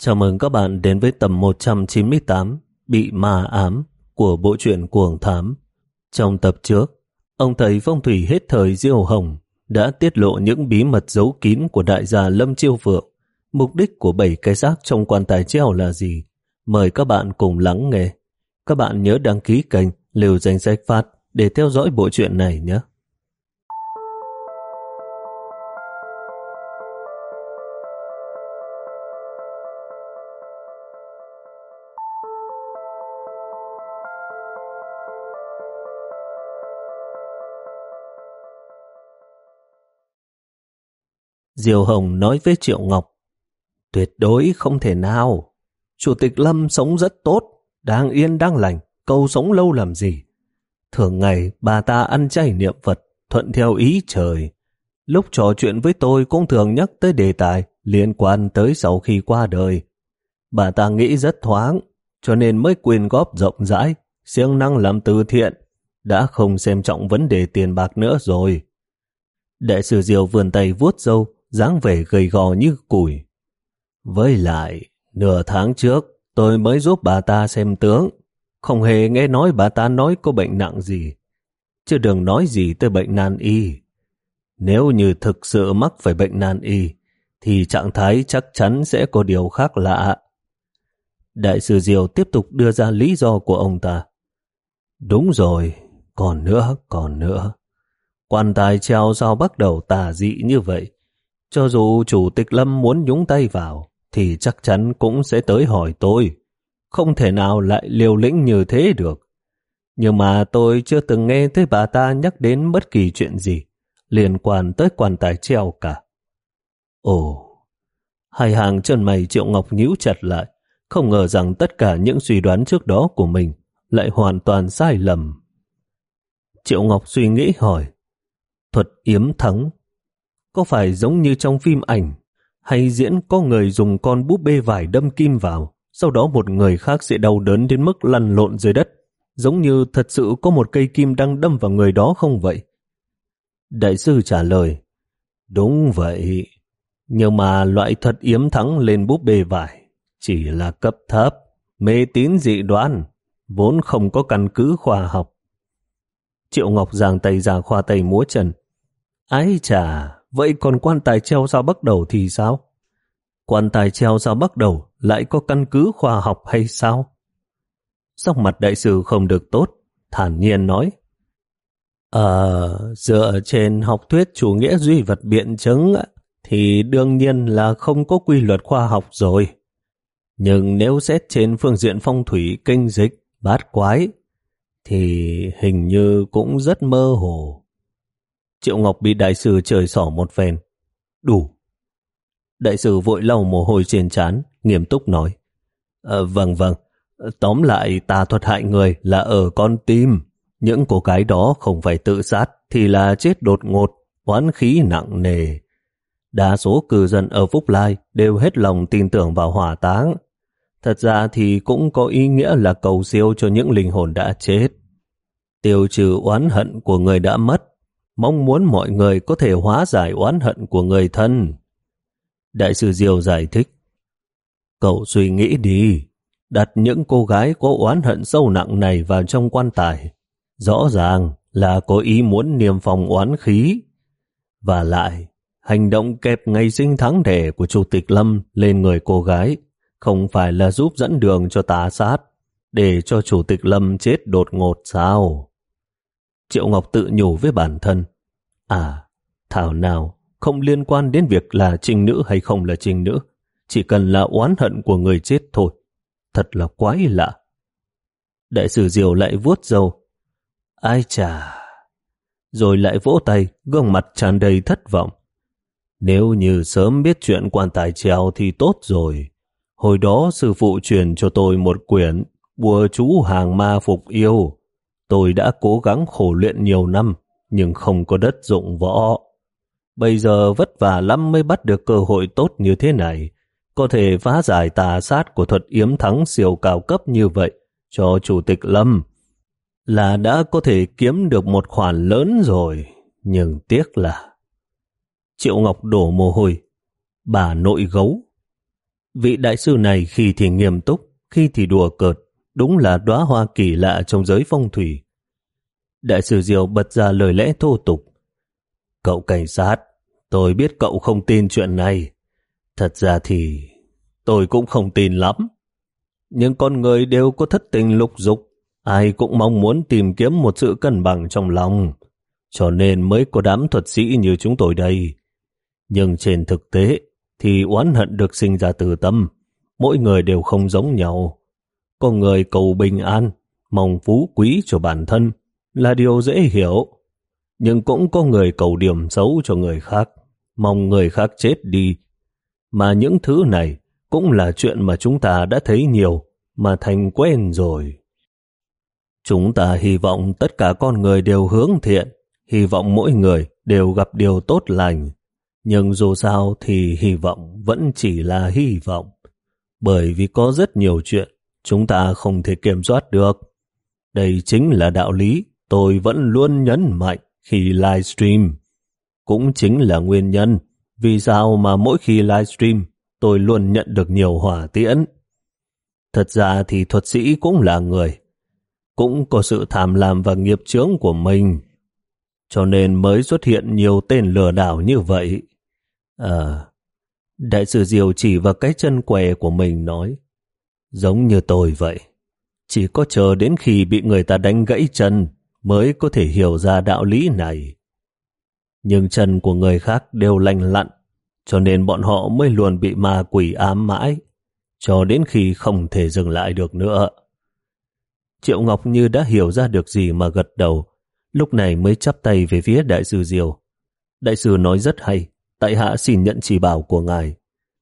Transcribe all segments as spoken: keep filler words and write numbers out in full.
Chào mừng các bạn đến với tập một trăm chín mươi tám Bị ma ám của bộ truyện Cuồng Thám. Trong tập trước, ông thầy phong thủy hết thời Diêu Hồng đã tiết lộ những bí mật giấu kín của đại gia Lâm Chiêu Phượng. Mục đích của bảy cái xác trong quan tài treo là gì? Mời các bạn cùng lắng nghe. Các bạn nhớ đăng ký kênh Liều Danh Sách Phát để theo dõi bộ truyện này nhé. Diêu Hồng nói với Triệu Ngọc: tuyệt đối không thể nào. Chủ tịch Lâm sống rất tốt, đang yên đang lành, cầu sống lâu làm gì. Thường ngày bà ta ăn chay niệm Phật, thuận theo ý trời. Lúc trò chuyện với tôi cũng thường nhắc tới đề tài liên quan tới sau khi qua đời. Bà ta nghĩ rất thoáng, cho nên mới quyên góp rộng rãi, siêng năng làm từ thiện, đã không xem trọng vấn đề tiền bạc nữa rồi. Đại sư Diêu vươn tay vuốt râu, dáng vẻ gầy gò như củi. Với lại, nửa tháng trước, tôi mới giúp bà ta xem tướng. Không hề nghe nói bà ta nói có bệnh nặng gì. Chứ đừng nói gì tới bệnh nan y. Nếu như thực sự mắc phải bệnh nan y, thì trạng thái chắc chắn sẽ có điều khác lạ. Đại sư Diêu tiếp tục đưa ra lý do của ông ta. Đúng rồi, còn nữa, còn nữa. Quan tài treo sao bắt đầu tà dị như vậy? Cho dù chủ tịch Lâm muốn nhúng tay vào, thì chắc chắn cũng sẽ tới hỏi tôi. Không thể nào lại liều lĩnh như thế được. Nhưng mà tôi chưa từng nghe thấy bà ta nhắc đến bất kỳ chuyện gì liên quan tới quan tài treo cả. Ồ, hai hàng chân mày Triệu Ngọc nhíu chặt lại, không ngờ rằng tất cả những suy đoán trước đó của mình lại hoàn toàn sai lầm. Triệu Ngọc suy nghĩ hỏi: thuật yếm thắng có phải giống như trong phim ảnh hay diễn có người dùng con búp bê vải đâm kim vào, sau đó một người khác sẽ đau đớn đến mức lăn lộn dưới đất, giống như thật sự có một cây kim đang đâm vào người đó không vậy? Đại sư trả lời: đúng vậy, nhưng mà loại thuật yếm thắng lên búp bê vải chỉ là cấp thấp, mê tín dị đoan, vốn không có căn cứ khoa học. Triệu Ngọc giang tay ra khoa tay múa chân. Ái chà, vậy còn quan tài treo sao bắt đầu thì sao? Quan tài treo sao bắt đầu lại có căn cứ khoa học hay sao? Sắc mặt đại sư không được tốt, thản nhiên nói: Ờ, dựa trên học thuyết chủ nghĩa duy vật biện chứng thì đương nhiên là không có quy luật khoa học rồi. Nhưng nếu xét trên phương diện phong thủy, kinh dịch, bát quái thì hình như cũng rất mơ hồ. Triệu Ngọc bị đại sư trời xỏ một phen. Đủ. Đại sư vội lau mồ hôi trên trán, nghiêm túc nói: à, Vâng vâng, tóm lại tà thuật hại người là ở con tim. Những cô gái đó không phải tự sát thì là chết đột ngột, oán khí nặng nề. Đa số cư dân ở Phúc Lai đều hết lòng tin tưởng vào hỏa táng. Thật ra thì cũng có ý nghĩa là cầu siêu cho những linh hồn đã chết, tiêu trừ oán hận của người đã mất, mong muốn mọi người có thể hóa giải oán hận của người thân. Đại sư Diêu giải thích: cậu suy nghĩ đi, đặt những cô gái có oán hận sâu nặng này vào trong quan tài, rõ ràng là có ý muốn niêm phong oán khí. Và lại, hành động kẹp ngày sinh tháng đẻ của Chủ tịch Lâm lên người cô gái không phải là giúp dẫn đường cho tà sát, để cho Chủ tịch Lâm chết đột ngột sao? Triệu Ngọc tự nhủ với bản thân: À, thảo nào không liên quan đến việc là trinh nữ hay không là trinh nữ, chỉ cần là oán hận của người chết thôi. Thật là quái lạ. Đại sư Diêu lại vuốt râu. Ai chà, rồi lại vỗ tay, gương mặt tràn đầy thất vọng. Nếu như sớm biết chuyện quan tài treo thì tốt rồi. Hồi đó sư phụ truyền cho tôi một quyển Bùa chú hàng ma phục yêu. Tôi đã cố gắng khổ luyện nhiều năm, nhưng không có đất dụng võ. Bây giờ vất vả lắm mới bắt được cơ hội tốt như thế này, có thể phá giải tà sát của thuật yếm thắng siêu cao cấp như vậy cho Chủ tịch Lâm, là đã có thể kiếm được một khoản lớn rồi. Nhưng tiếc là... Triệu Ngọc đổ mồ hôi. Bà nội gấu. Vị đại sư này khi thì nghiêm túc, khi thì đùa cợt, đúng là đóa hoa kỳ lạ trong giới phong thủy. Đại sư Diêu bật ra lời lẽ thô tục. Cậu cảnh sát, tôi biết cậu không tin chuyện này. Thật ra thì tôi cũng không tin lắm. Nhưng con người đều có thất tình lục dục, ai cũng mong muốn tìm kiếm một sự cân bằng trong lòng, cho nên mới có đám thuật sĩ như chúng tôi đây. Nhưng trên thực tế thì oán hận được sinh ra từ tâm, mỗi người đều không giống nhau. Có người cầu bình an, mong phú quý cho bản thân là điều dễ hiểu, nhưng cũng có người cầu điểm xấu cho người khác, mong người khác chết đi. Mà những thứ này cũng là chuyện mà chúng ta đã thấy nhiều, mà thành quen rồi. Chúng ta hy vọng tất cả con người đều hướng thiện, hy vọng mỗi người đều gặp điều tốt lành. Nhưng dù sao thì hy vọng vẫn chỉ là hy vọng, bởi vì có rất nhiều chuyện chúng ta không thể kiểm soát được. Đây chính là đạo lý tôi vẫn luôn nhấn mạnh khi livestream. Cũng chính là nguyên nhân vì sao mà mỗi khi livestream tôi luôn nhận được nhiều hỏa tiễn. Thật ra thì thuật sĩ cũng là người, cũng có sự tham lam và nghiệp chướng của mình, cho nên mới xuất hiện nhiều tên lừa đảo như vậy. À, đại sư Diêu chỉ vào cái chân què của mình nói, giống như tôi vậy, chỉ có chờ đến khi bị người ta đánh gãy chân mới có thể hiểu ra đạo lý này. Nhưng chân của người khác đều lành lặn, cho nên bọn họ mới luôn bị ma quỷ ám mãi, cho đến khi không thể dừng lại được nữa. Triệu Ngọc như đã hiểu ra được gì mà gật đầu, lúc này mới chắp tay về phía đại sư Diêu. Đại sư nói rất hay, tại hạ xin nhận chỉ bảo của ngài.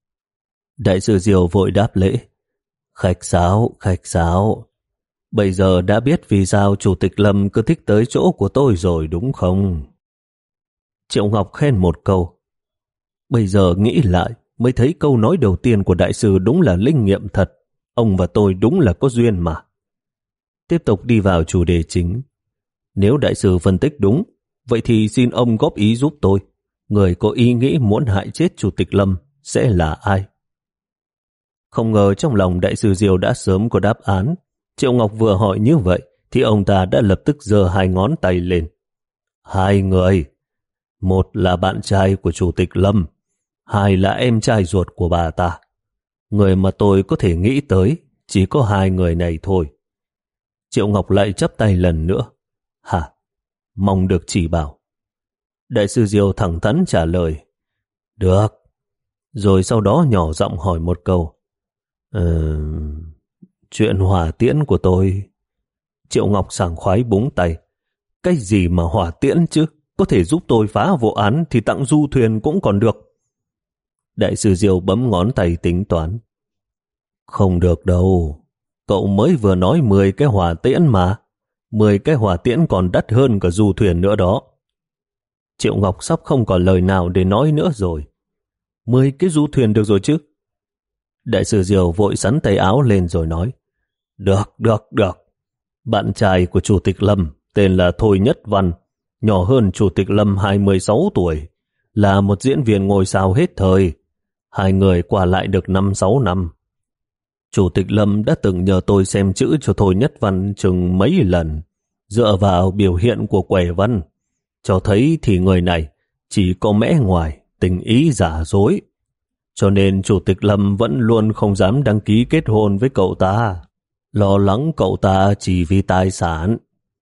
Đại sư Diêu vội đáp lễ. Khách sáo, khách sáo. Bây giờ đã biết vì sao Chủ tịch Lâm cứ thích tới chỗ của tôi rồi đúng không? Triệu Ngọc khen một câu. Bây giờ nghĩ lại mới thấy câu nói đầu tiên của đại sư đúng là linh nghiệm thật. Ông và tôi đúng là có duyên mà. Tiếp tục đi vào chủ đề chính. Nếu đại sư phân tích đúng, vậy thì xin ông góp ý giúp tôi. Người có ý nghĩ muốn hại chết Chủ tịch Lâm sẽ là ai? Không ngờ trong lòng đại sư Diêu đã sớm có đáp án. Triệu Ngọc vừa hỏi như vậy thì ông ta đã lập tức giơ hai ngón tay lên. Hai người. Một là bạn trai của Chủ tịch Lâm, hai là em trai ruột của bà ta. Người mà tôi có thể nghĩ tới chỉ có hai người này thôi. Triệu Ngọc lại chắp tay lần nữa. Hả? Mong được chỉ bảo. Đại sư Diêu thẳng thắn trả lời. Được. Rồi sau đó nhỏ giọng hỏi một câu. Ờ... Chuyện hỏa tiễn của tôi. Triệu Ngọc sảng khoái búng tay. Cái gì mà hỏa tiễn chứ? Có thể giúp tôi phá vụ án thì tặng du thuyền cũng còn được. Đại sư Diêu bấm ngón tay tính toán. Không được đâu. Cậu mới vừa nói mười cái hỏa tiễn mà. mười cái hỏa tiễn còn đắt hơn cả du thuyền nữa đó. Triệu Ngọc sắp không còn lời nào để nói nữa rồi. mười cái du thuyền được rồi chứ? Đại sư Diêu vội sắn tay áo lên rồi nói. Được, được, được. Bạn trai của Chủ tịch Lâm tên là Thôi Nhất Văn, nhỏ hơn Chủ tịch Lâm hai mươi sáu tuổi, là một diễn viên ngôi sao hết thời. Hai người qua lại được năm sáu năm. Chủ tịch Lâm đã từng nhờ tôi xem chữ cho Thôi Nhất Văn chừng mấy lần, dựa vào biểu hiện của quẻ văn, cho thấy thì người này chỉ có mẽ ngoài, tình ý giả dối. Cho nên Chủ tịch Lâm vẫn luôn không dám đăng ký kết hôn với cậu ta, lo lắng cậu ta chỉ vì tài sản.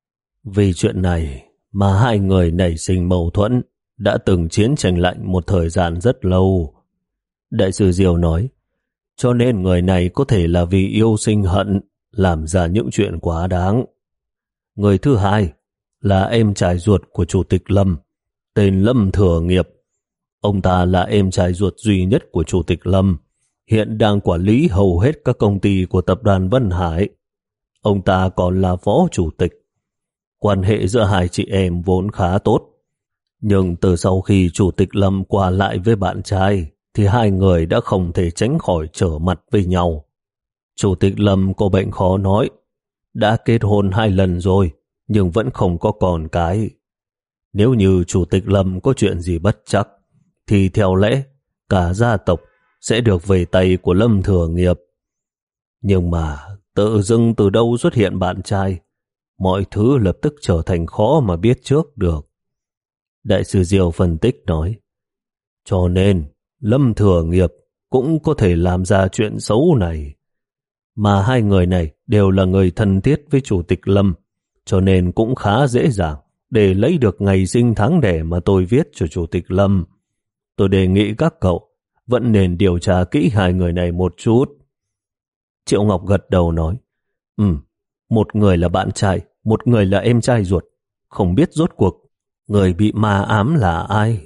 Vì chuyện này mà hai người nảy sinh mâu thuẫn, đã từng chiến tranh lạnh một thời gian rất lâu. Đại sư Diêu nói, cho nên người này có thể là vì yêu sinh hận, làm ra những chuyện quá đáng. Người thứ hai là em trai ruột của Chủ tịch Lâm, tên Lâm Thừa Nghiệp. Ông ta là em trai ruột duy nhất của Chủ tịch Lâm, hiện đang quản lý hầu hết các công ty của tập đoàn Vân Hải. Ông ta còn là phó chủ tịch. Quan hệ giữa hai chị em vốn khá tốt. Nhưng từ sau khi Chủ tịch Lâm qua lại với bạn trai, thì hai người đã không thể tránh khỏi trở mặt với nhau. Chủ tịch Lâm có bệnh khó nói, đã kết hôn hai lần rồi, nhưng vẫn không có con cái. Nếu như Chủ tịch Lâm có chuyện gì bất trắc, thì theo lẽ cả gia tộc sẽ được về tay của Lâm Thừa Nghiệp. Nhưng mà tự dưng từ đâu xuất hiện bạn trai, mọi thứ lập tức trở thành khó mà biết trước được. Đại sư Diêu phân tích nói, cho nên Lâm Thừa Nghiệp cũng có thể làm ra chuyện xấu này. Mà hai người này đều là người thân thiết với Chủ tịch Lâm, cho nên cũng khá dễ dàng để lấy được ngày sinh tháng đẻ mà tôi viết cho Chủ tịch Lâm. Tôi đề nghị các cậu vẫn nên điều tra kỹ hai người này một chút. Triệu Ngọc gật đầu nói, Ừ, một người là bạn trai, một người là em trai ruột. Không biết rốt cuộc người bị ma ám là ai.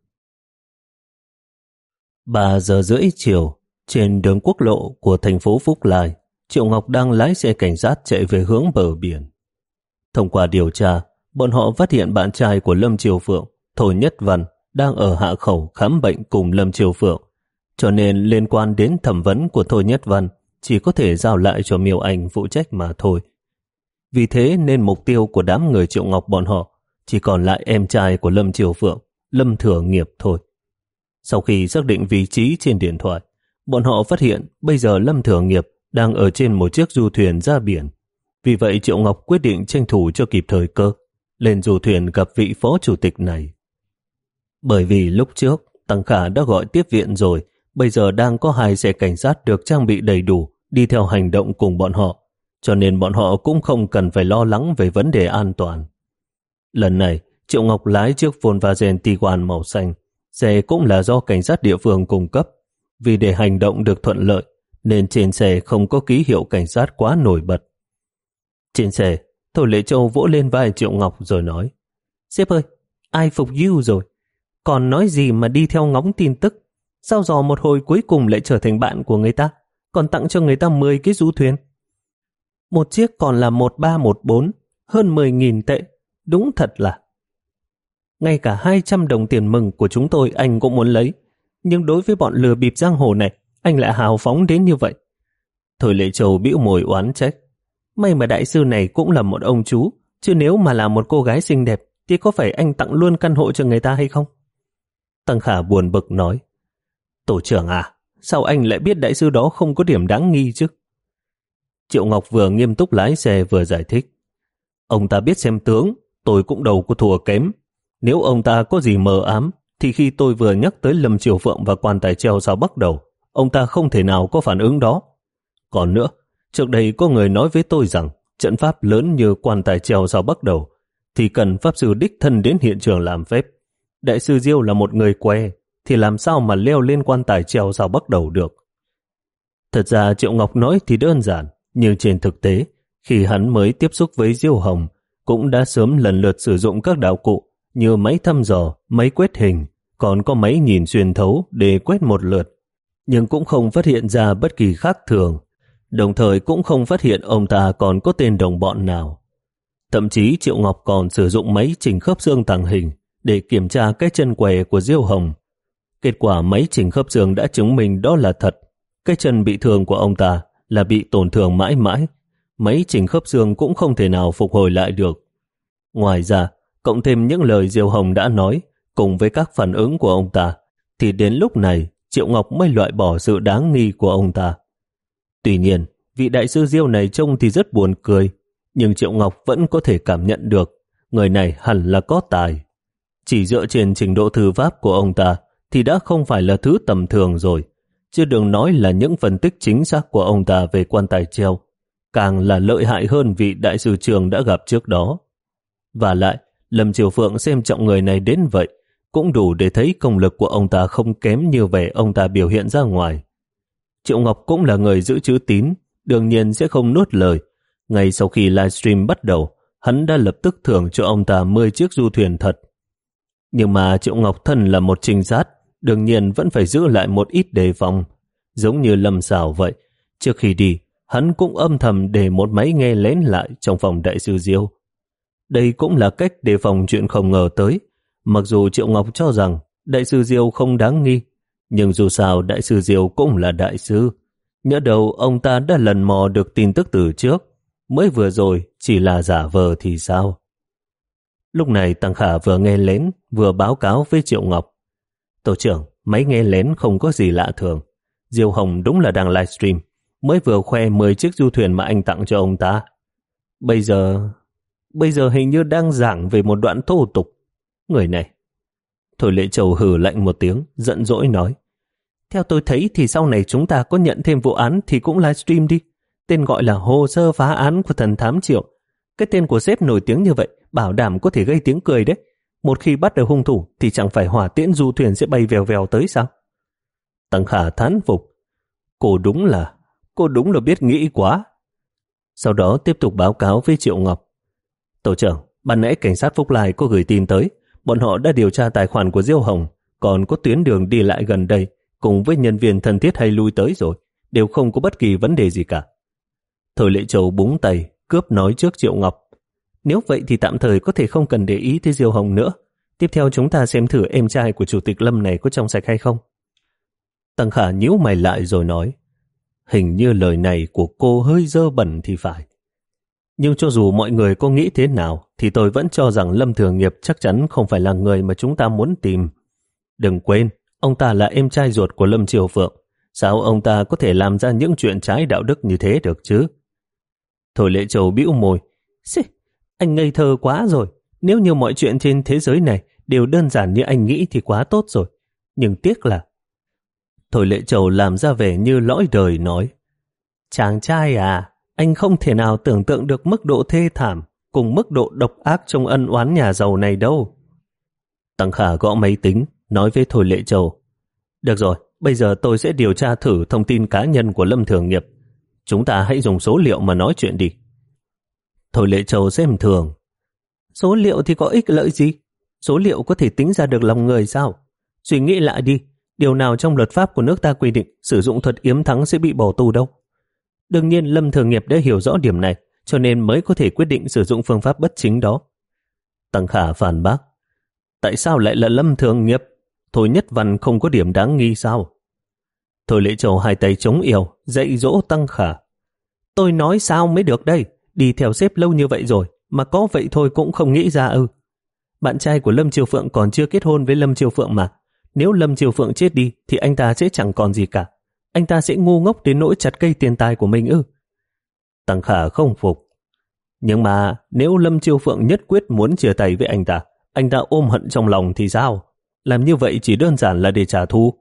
Ba giờ rưỡi chiều, trên đường quốc lộ của thành phố Phúc Lai, Triệu Ngọc đang lái xe cảnh sát chạy về hướng bờ biển. Thông qua điều tra, bọn họ phát hiện bạn trai của Lâm Triều Phượng, Thôi Nhất Văn, đang ở Hạ Khẩu khám bệnh cùng Lâm Triều Phượng, cho nên liên quan đến thẩm vấn của Thôi Nhất Văn chỉ có thể giao lại cho Miêu Anh phụ trách mà thôi. Vì thế nên mục tiêu của đám người Triệu Ngọc bọn họ chỉ còn lại em trai của Lâm Triều Phượng, Lâm Thừa Nghiệp thôi. Sau khi xác định vị trí trên điện thoại, bọn họ phát hiện bây giờ Lâm Thừa Nghiệp đang ở trên một chiếc du thuyền ra biển. Vì vậy Triệu Ngọc quyết định tranh thủ cho kịp thời cơ, lên du thuyền gặp vị phó chủ tịch này. Bởi vì lúc trước Tăng Khả đã gọi tiếp viện rồi, bây giờ đang có hai xe cảnh sát được trang bị đầy đủ đi theo hành động cùng bọn họ, cho nên bọn họ cũng không cần phải lo lắng về vấn đề an toàn. Lần này, Triệu Ngọc lái chiếc Volkswagen Tiguan màu xanh, xe cũng là do cảnh sát địa phương cung cấp. Vì để hành động được thuận lợi, nên trên xe không có ký hiệu cảnh sát quá nổi bật. Trên xe, Thôi Lệ Châu vỗ lên vai Triệu Ngọc rồi nói, Sếp ơi, ai phục you rồi? Còn nói gì mà đi theo ngóng tin tức? Sao dò một hồi cuối cùng lại trở thành bạn của người ta, còn tặng cho người ta mười cái du thuyền? Một chiếc còn là một ba một bốn, hơn mười nghìn tệ. Đúng thật là. Ngay cả hai trăm đồng tiền mừng của chúng tôi anh cũng muốn lấy. Nhưng đối với bọn lừa bịp giang hồ này, anh lại hào phóng đến như vậy. Thôi Lệ Châu bĩu môi oán trách. May mà đại sư này cũng là một ông chú, chứ nếu mà là một cô gái xinh đẹp thì có phải anh tặng luôn căn hộ cho người ta hay không? Tăng Khả buồn bực nói, Tổ trưởng à, sao anh lại biết đại sư đó không có điểm đáng nghi chứ? Triệu Ngọc vừa nghiêm túc lái xe vừa giải thích, ông ta biết xem tướng, tôi cũng đâu có thua kém. Nếu ông ta có gì mờ ám, thì khi tôi vừa nhắc tới Lâm Triều Phượng và quan tài treo sao bắt đầu, ông ta không thể nào có phản ứng đó. Còn nữa, trước đây có người nói với tôi rằng trận pháp lớn như quan tài treo sao bắt đầu thì cần pháp sư đích thân đến hiện trường làm phép. Đại sư Diêu là một người que, thì làm sao mà leo lên quan tài treo sao bắt đầu được? Thật ra Triệu Ngọc nói thì đơn giản, nhưng trên thực tế, khi hắn mới tiếp xúc với Diêu Hồng, cũng đã sớm lần lượt sử dụng các đạo cụ như máy thăm dò, máy quét hình, còn có máy nhìn xuyên thấu để quét một lượt, nhưng cũng không phát hiện ra bất kỳ khác thường, đồng thời cũng không phát hiện ông ta còn có tên đồng bọn nào. Thậm chí Triệu Ngọc còn sử dụng máy chỉnh khớp xương tàng hình để kiểm tra cái chân què của Diêu Hồng. Kết quả máy chỉnh khớp xương đã chứng minh đó là thật. Cái chân bị thương của ông ta là bị tổn thương mãi mãi. Máy chỉnh khớp xương cũng không thể nào phục hồi lại được. Ngoài ra, cộng thêm những lời Diêu Hồng đã nói, cùng với các phản ứng của ông ta, thì đến lúc này Triệu Ngọc mới loại bỏ sự đáng nghi của ông ta. Tuy nhiên, vị đại sư Diêu này trông thì rất buồn cười, nhưng Triệu Ngọc vẫn có thể cảm nhận được người này hẳn là có tài. Chỉ dựa trên trình độ thư pháp của ông ta thì đã không phải là thứ tầm thường rồi, chứ đừng nói là những phân tích chính xác của ông ta về quan tài treo, càng là lợi hại hơn vị đại sư Trường đã gặp trước đó. Và lại, Lâm Triều Phượng xem trọng người này đến vậy, cũng đủ để thấy công lực của ông ta không kém như vẻ ông ta biểu hiện ra ngoài. Triệu Ngọc cũng là người giữ chữ tín, đương nhiên sẽ không nuốt lời. Ngay sau khi livestream bắt đầu, hắn đã lập tức thưởng cho ông ta mười chiếc du thuyền thật. Nhưng mà Triệu Ngọc thân là một trinh sát, đương nhiên vẫn phải giữ lại một ít đề phòng. Giống như Lâm Sảo vậy, trước khi đi, hắn cũng âm thầm để một máy nghe lén lại trong phòng đại sư Diêu. Đây cũng là cách đề phòng chuyện không ngờ tới. Mặc dù Triệu Ngọc cho rằng đại sư Diêu không đáng nghi, nhưng dù sao đại sư Diêu cũng là đại sư. Nhỡ đầu ông ta đã lần mò được tin tức từ trước, mới vừa rồi chỉ là giả vờ thì sao? Lúc này Tăng Khả vừa nghe lén vừa báo cáo với Triệu Ngọc. Tổ trưởng, máy nghe lén không có gì lạ thường. Diêu Hồng đúng là đang livestream, mới vừa khoe mười chiếc du thuyền mà anh tặng cho ông ta. Bây giờ, bây giờ hình như đang giảng về một đoạn thô tục. Người này. Thôi Lệ Châu hừ lạnh một tiếng, giận dỗi nói. Theo tôi thấy thì sau này chúng ta có nhận thêm vụ án thì cũng livestream đi. Tên gọi là hồ sơ phá án của thần thám Triệu. Cái tên của sếp nổi tiếng như vậy, bảo đảm có thể gây tiếng cười đấy. Một khi bắt được hung thủ thì chẳng phải hỏa tiễn du thuyền sẽ bay vèo vèo tới sao? Tăng Khả thán phục. Cô đúng là, cô đúng là biết nghĩ quá. Sau đó tiếp tục báo cáo với Triệu Ngọc. Tổ trưởng, ban nãy cảnh sát Phúc Lai có gửi tin tới. Bọn họ đã điều tra tài khoản của Diêu Hồng, còn có tuyến đường đi lại gần đây, cùng với nhân viên thân thiết hay lui tới rồi, đều không có bất kỳ vấn đề gì cả. Thôi Lệ Châu búng tay, cướp nói trước Triệu Ngọc. Nếu vậy thì tạm thời có thể không cần để ý tới Diêu Hồng nữa. Tiếp theo chúng ta xem thử em trai của Chủ tịch Lâm này có trong sạch hay không. Tăng Khả nhíu mày lại rồi nói. Hình như lời này của cô hơi dơ bẩn thì phải. Nhưng cho dù mọi người có nghĩ thế nào thì tôi vẫn cho rằng Lâm Thường Nghiệp chắc chắn không phải là người mà chúng ta muốn tìm. Đừng quên, ông ta là em trai ruột của Lâm Triều Phượng. Sao ông ta có thể làm ra những chuyện trái đạo đức như thế được chứ? Thôi Lệ Châu bĩu môi. Xì, anh ngây thơ quá rồi. Nếu như mọi chuyện trên thế giới này đều đơn giản như anh nghĩ thì quá tốt rồi. Nhưng tiếc là... Thôi Lệ Châu làm ra vẻ như lõi đời nói. Chàng trai à, anh không thể nào tưởng tượng được mức độ thê thảm cùng mức độ độc ác trong ân oán nhà giàu này đâu. Tăng Khả gõ máy tính, nói với Thôi Lệ Châu. Được rồi, bây giờ tôi sẽ điều tra thử thông tin cá nhân của Lâm Thường Nghiệp. Chúng ta hãy dùng số liệu mà nói chuyện đi. Thôi Lệ Châu xem thường. Số liệu thì có ích lợi gì? Số liệu có thể tính ra được lòng người sao? Suy nghĩ lại đi, điều nào trong luật pháp của nước ta quy định sử dụng thuật yếm thắng sẽ bị bỏ tù đâu? Đương nhiên Lâm Thường Nghiệp đã hiểu rõ điểm này, cho nên mới có thể quyết định sử dụng phương pháp bất chính đó. Tăng Khả phản bác. Tại sao lại là Lâm Thường Nghiệp? Thôi Nhất Văn không có điểm đáng nghi sao? Thôi Lệ Châu hai tay chống eo, dạy dỗ Tăng Khả. Tôi nói sao mới được đây? Đi theo sếp lâu như vậy rồi, mà có vậy thôi cũng không nghĩ ra ư. Bạn trai của Lâm Triều Phượng còn chưa kết hôn với Lâm Triều Phượng mà. Nếu Lâm Triều Phượng chết đi thì anh ta sẽ chẳng còn gì cả. Anh ta sẽ ngu ngốc đến nỗi chặt cây tiền tài của mình ư? Tăng Khả không phục. Nhưng mà nếu Lâm Triều Phượng nhất quyết muốn chia tay với anh ta, anh ta ôm hận trong lòng thì sao? Làm như vậy chỉ đơn giản là để trả thù.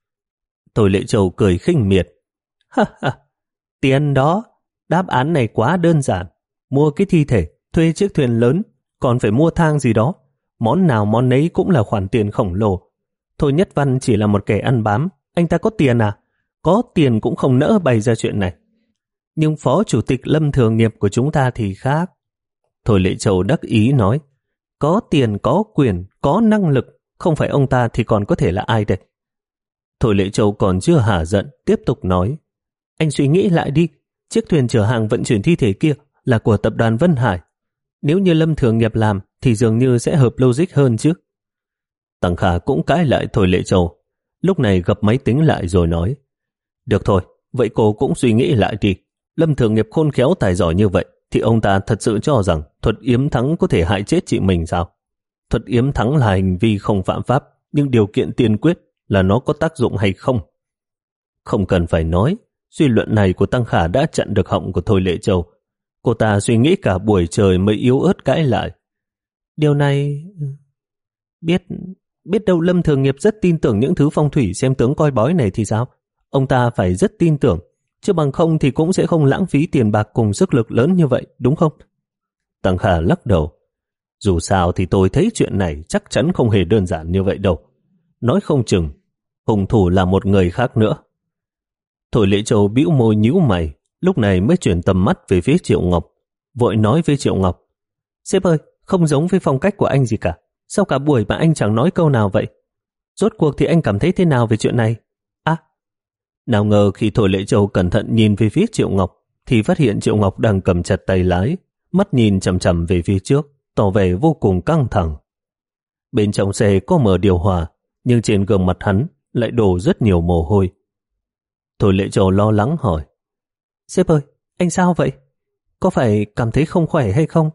Thôi Lệ Châu cười khinh miệt. Ha ha, tiền đó. Đáp án này quá đơn giản. Mua cái thi thể, thuê chiếc thuyền lớn, còn phải mua thang gì đó. Món nào món nấy cũng là khoản tiền khổng lồ. Thôi Nhất Văn chỉ là một kẻ ăn bám. Anh ta có tiền à? Có tiền cũng không nỡ bày ra chuyện này. Nhưng Phó Chủ tịch Lâm Thường Nghiệp của chúng ta thì khác. Thôi Lệ Châu đắc ý nói. Có tiền, có quyền, có năng lực. Không phải ông ta thì còn có thể là ai đây? Thôi Lệ Châu còn chưa hả giận, tiếp tục nói. Anh suy nghĩ lại đi. Chiếc thuyền chở hàng vận chuyển thi thể kia là của tập đoàn Vân Hải. Nếu như Lâm Thường Nghiệp làm thì dường như sẽ hợp logic hơn chứ. Tăng Khả cũng cãi lại Thôi Lệ Châu. Lúc này gập máy tính lại rồi nói. Được thôi, vậy cô cũng suy nghĩ lại đi. Lâm Thường Nghiệp khôn khéo tài giỏi như vậy thì ông ta thật sự cho rằng thuật yếm thắng có thể hại chết chị mình sao? Thuật yếm thắng là hành vi không phạm pháp, nhưng điều kiện tiên quyết là nó có tác dụng hay không. Không cần phải nói, suy luận này của Tăng Khả đã chặn được họng của Thôi Lệ Châu. Cô ta suy nghĩ cả buổi trời mới yếu ớt cãi lại. Điều này... Biết biết đâu Lâm Thường Nghiệp rất tin tưởng những thứ phong thủy xem tướng coi bói này thì sao? Ông ta phải rất tin tưởng, chứ bằng không thì cũng sẽ không lãng phí tiền bạc cùng sức lực lớn như vậy, đúng không? Tăng Khả lắc đầu. Dù sao thì tôi thấy chuyện này chắc chắn không hề đơn giản như vậy đâu. Nói không chừng, hung thủ là một người khác nữa. Thôi Lệ Châu bĩu môi nhíu mày, lúc này mới chuyển tầm mắt về phía Triệu Ngọc, vội nói với Triệu Ngọc. Sếp ơi, không giống với phong cách của anh gì cả. Sao cả buổi mà anh chẳng nói câu nào vậy? Rốt cuộc thì anh cảm thấy thế nào về chuyện này? À, nào ngờ khi Thôi Lệ Châu cẩn thận nhìn về phía Triệu Ngọc, thì phát hiện Triệu Ngọc đang cầm chặt tay lái, mắt nhìn chằm chằm về phía trước, tỏ vẻ vô cùng căng thẳng. Bên trong xe có mở điều hòa, nhưng trên gương mặt hắn lại đổ rất nhiều mồ hôi. Thôi Lệ Châu lo lắng hỏi. Sếp ơi, anh sao vậy? Có phải cảm thấy không khỏe hay không?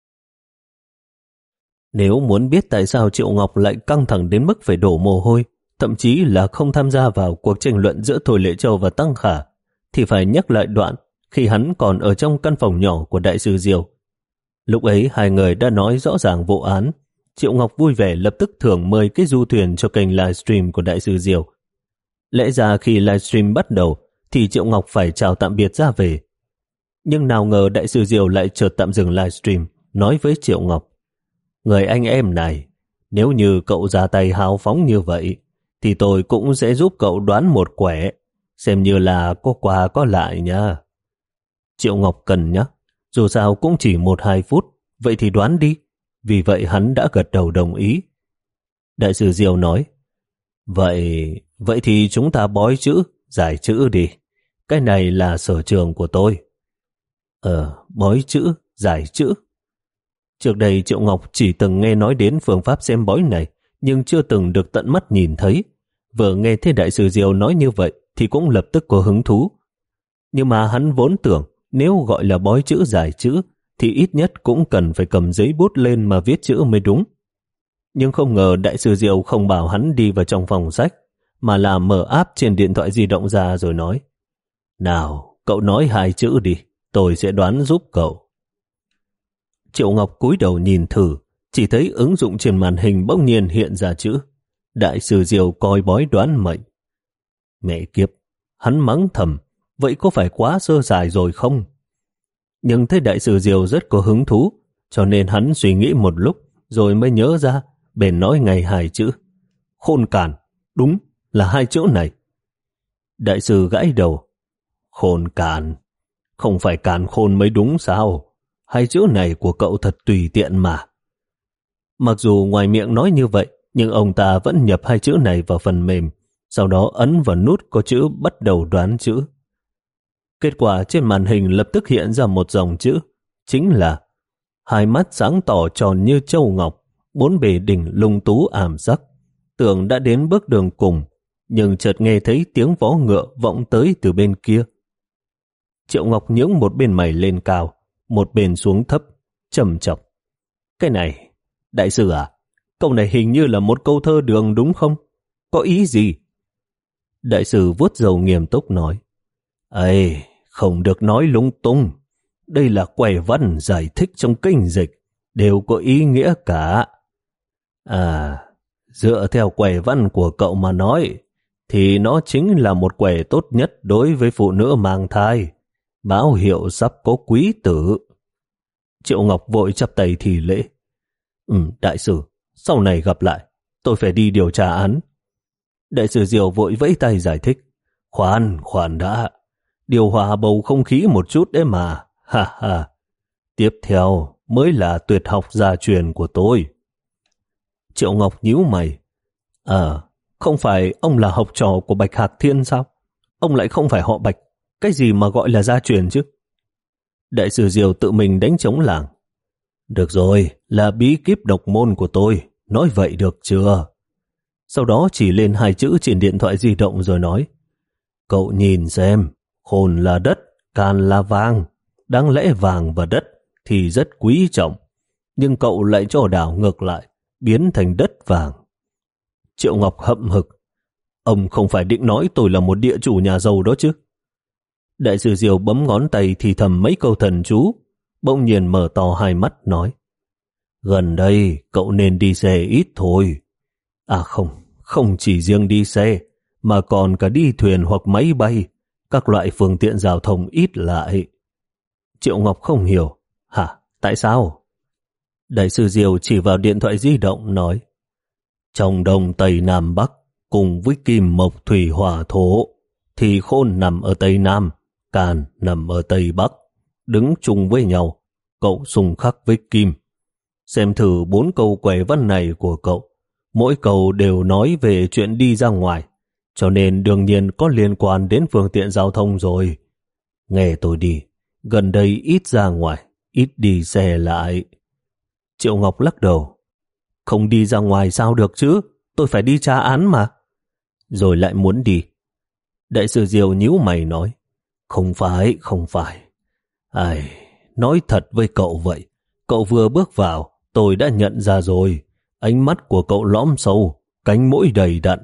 Nếu muốn biết tại sao Triệu Ngọc lại căng thẳng đến mức phải đổ mồ hôi, thậm chí là không tham gia vào cuộc tranh luận giữa Thôi Lệ Châu và Tăng Khả, thì phải nhắc lại đoạn khi hắn còn ở trong căn phòng nhỏ của Đại sư Diêu. Lúc ấy hai người đã nói rõ ràng vụ án. Triệu Ngọc vui vẻ lập tức thưởng mười cái du thuyền cho kênh livestream của Đại sư Diêu. Lẽ ra khi livestream bắt đầu thì Triệu Ngọc phải chào tạm biệt ra về. Nhưng nào ngờ Đại sư Diêu lại chợt tạm dừng livestream, nói với Triệu Ngọc: Người anh em này, nếu như cậu ra tay hào phóng như vậy, thì tôi cũng sẽ giúp cậu đoán một quẻ, xem như là có quà có lại nha. Triệu Ngọc cân nhắc, dù sao cũng chỉ một hai phút, vậy thì đoán đi. Vì vậy hắn đã gật đầu đồng ý. Đại sư Diêu nói: Vậy, vậy thì chúng ta bói chữ, giải chữ đi. Cái này là sở trường của tôi. Ờ, bói chữ, giải chữ. Trước đây Triệu Ngọc chỉ từng nghe nói đến phương pháp xem bói này, nhưng chưa từng được tận mắt nhìn thấy. Vừa nghe thấy Đại sư Diêu nói như vậy thì cũng lập tức có hứng thú. Nhưng mà hắn vốn tưởng nếu gọi là bói chữ giải chữ thì ít nhất cũng cần phải cầm giấy bút lên mà viết chữ mới đúng. Nhưng không ngờ Đại sư Diêu không bảo hắn đi vào trong phòng sách, mà là mở app trên điện thoại di động ra rồi nói: Nào, cậu nói hai chữ đi, tôi sẽ đoán giúp cậu. Triệu Ngọc cúi đầu nhìn thử, chỉ thấy ứng dụng trên màn hình bỗng nhiên hiện ra chữ: Đại sư Diêu coi bói đoán mệnh. Mẹ kiếp, hắn mắng thầm, vậy có phải quá sơ sài rồi không? Nhưng thấy Đại sư Diêu rất có hứng thú, cho nên hắn suy nghĩ một lúc rồi mới nhớ ra, bèn nói ngay hai chữ: Khôn càn. Đúng là hai chữ này. Đại sư gãi đầu: Khôn càn? Không phải càn khôn mới đúng sao? Hai chữ này của cậu thật tùy tiện mà. Mặc dù ngoài miệng nói như vậy, nhưng ông ta vẫn nhập hai chữ này vào phần mềm, sau đó ấn vào nút có chữ bắt đầu đoán chữ. Kết quả trên màn hình lập tức hiện ra một dòng chữ, chính là: Hai mắt sáng tỏ tròn như châu ngọc, bốn bề đỉnh lung tú ảm sắc. Tưởng đã đến bước đường cùng, nhưng chợt nghe thấy tiếng vó ngựa vọng tới từ bên kia. Triệu Ngọc nhướng một bên mày lên cao, một bên xuống thấp, trầm trọng. Cái này, đại sư à, câu này hình như là một câu thơ Đường đúng không? Có ý gì? Đại sư vuốt râu nghiêm túc nói: Ây, không được nói lung tung. Đây là quẻ văn giải thích trong kinh dịch, đều có ý nghĩa cả. À, dựa theo quẻ văn của cậu mà nói, thì nó chính là một quẻ tốt nhất đối với phụ nữ mang thai, báo hiệu sắp có quý tử. Triệu Ngọc vội chắp tay thì lễ: Ừ, đại sư, sau này gặp lại, tôi phải đi điều tra án. Đại sư Diêu vội vẫy tay giải thích: Khoan, khoan đã, điều hòa bầu không khí một chút đấy mà, ha ha. Tiếp theo mới là tuyệt học gia truyền của tôi. Triệu Ngọc nhíu mày: À, không phải ông là học trò của Bạch Hạc Thiên sao? Ông lại không phải họ Bạch, cái gì mà gọi là gia truyền chứ? Đại sư Diêu tự mình đánh trống lảng: Được rồi, là bí kíp độc môn của tôi, nói vậy được chưa? Sau đó chỉ lên hai chữ trên điện thoại di động rồi nói: Cậu nhìn xem, khôn là đất, càn là vàng. Đáng lẽ vàng và đất thì rất quý trọng, nhưng cậu lại cho đảo ngược lại, biến thành đất vàng. Triệu Ngọc hậm hực: Ông không phải định nói tôi là một địa chủ nhà giàu đó chứ? Đại sư Diêu bấm ngón tay thì thầm mấy câu thần chú, bỗng nhiên mở to hai mắt nói: Gần đây cậu nên đi xe ít thôi. À không, không chỉ riêng đi xe, mà còn cả đi thuyền hoặc máy bay, các loại phương tiện giao thông ít lại. Triệu Ngọc không hiểu: Hả, tại sao? Đại sư Diêu chỉ vào điện thoại di động nói: Trong Đông Tây Nam Bắc, cùng với kim mộc thủy hỏa thổ, thì khôn nằm ở Tây Nam, càn nằm ở Tây Bắc, đứng chung với nhau, cậu xung khắc với kim. Xem thử bốn câu quẻ văn này của cậu, mỗi câu đều nói về chuyện đi ra ngoài, cho nên đương nhiên có liên quan đến phương tiện giao thông rồi. Nghe tôi đi, gần đây ít ra ngoài, ít đi xe lại. Triệu Ngọc lắc đầu: Không đi ra ngoài sao được chứ, tôi phải đi tra án mà. Rồi lại muốn đi. Đại sư Diêu nhíu mày nói: Không phải, không phải. Ai, nói thật với cậu vậy, cậu vừa bước vào, tôi đã nhận ra rồi. Ánh mắt của cậu lõm sâu, cánh mũi đầy đặn,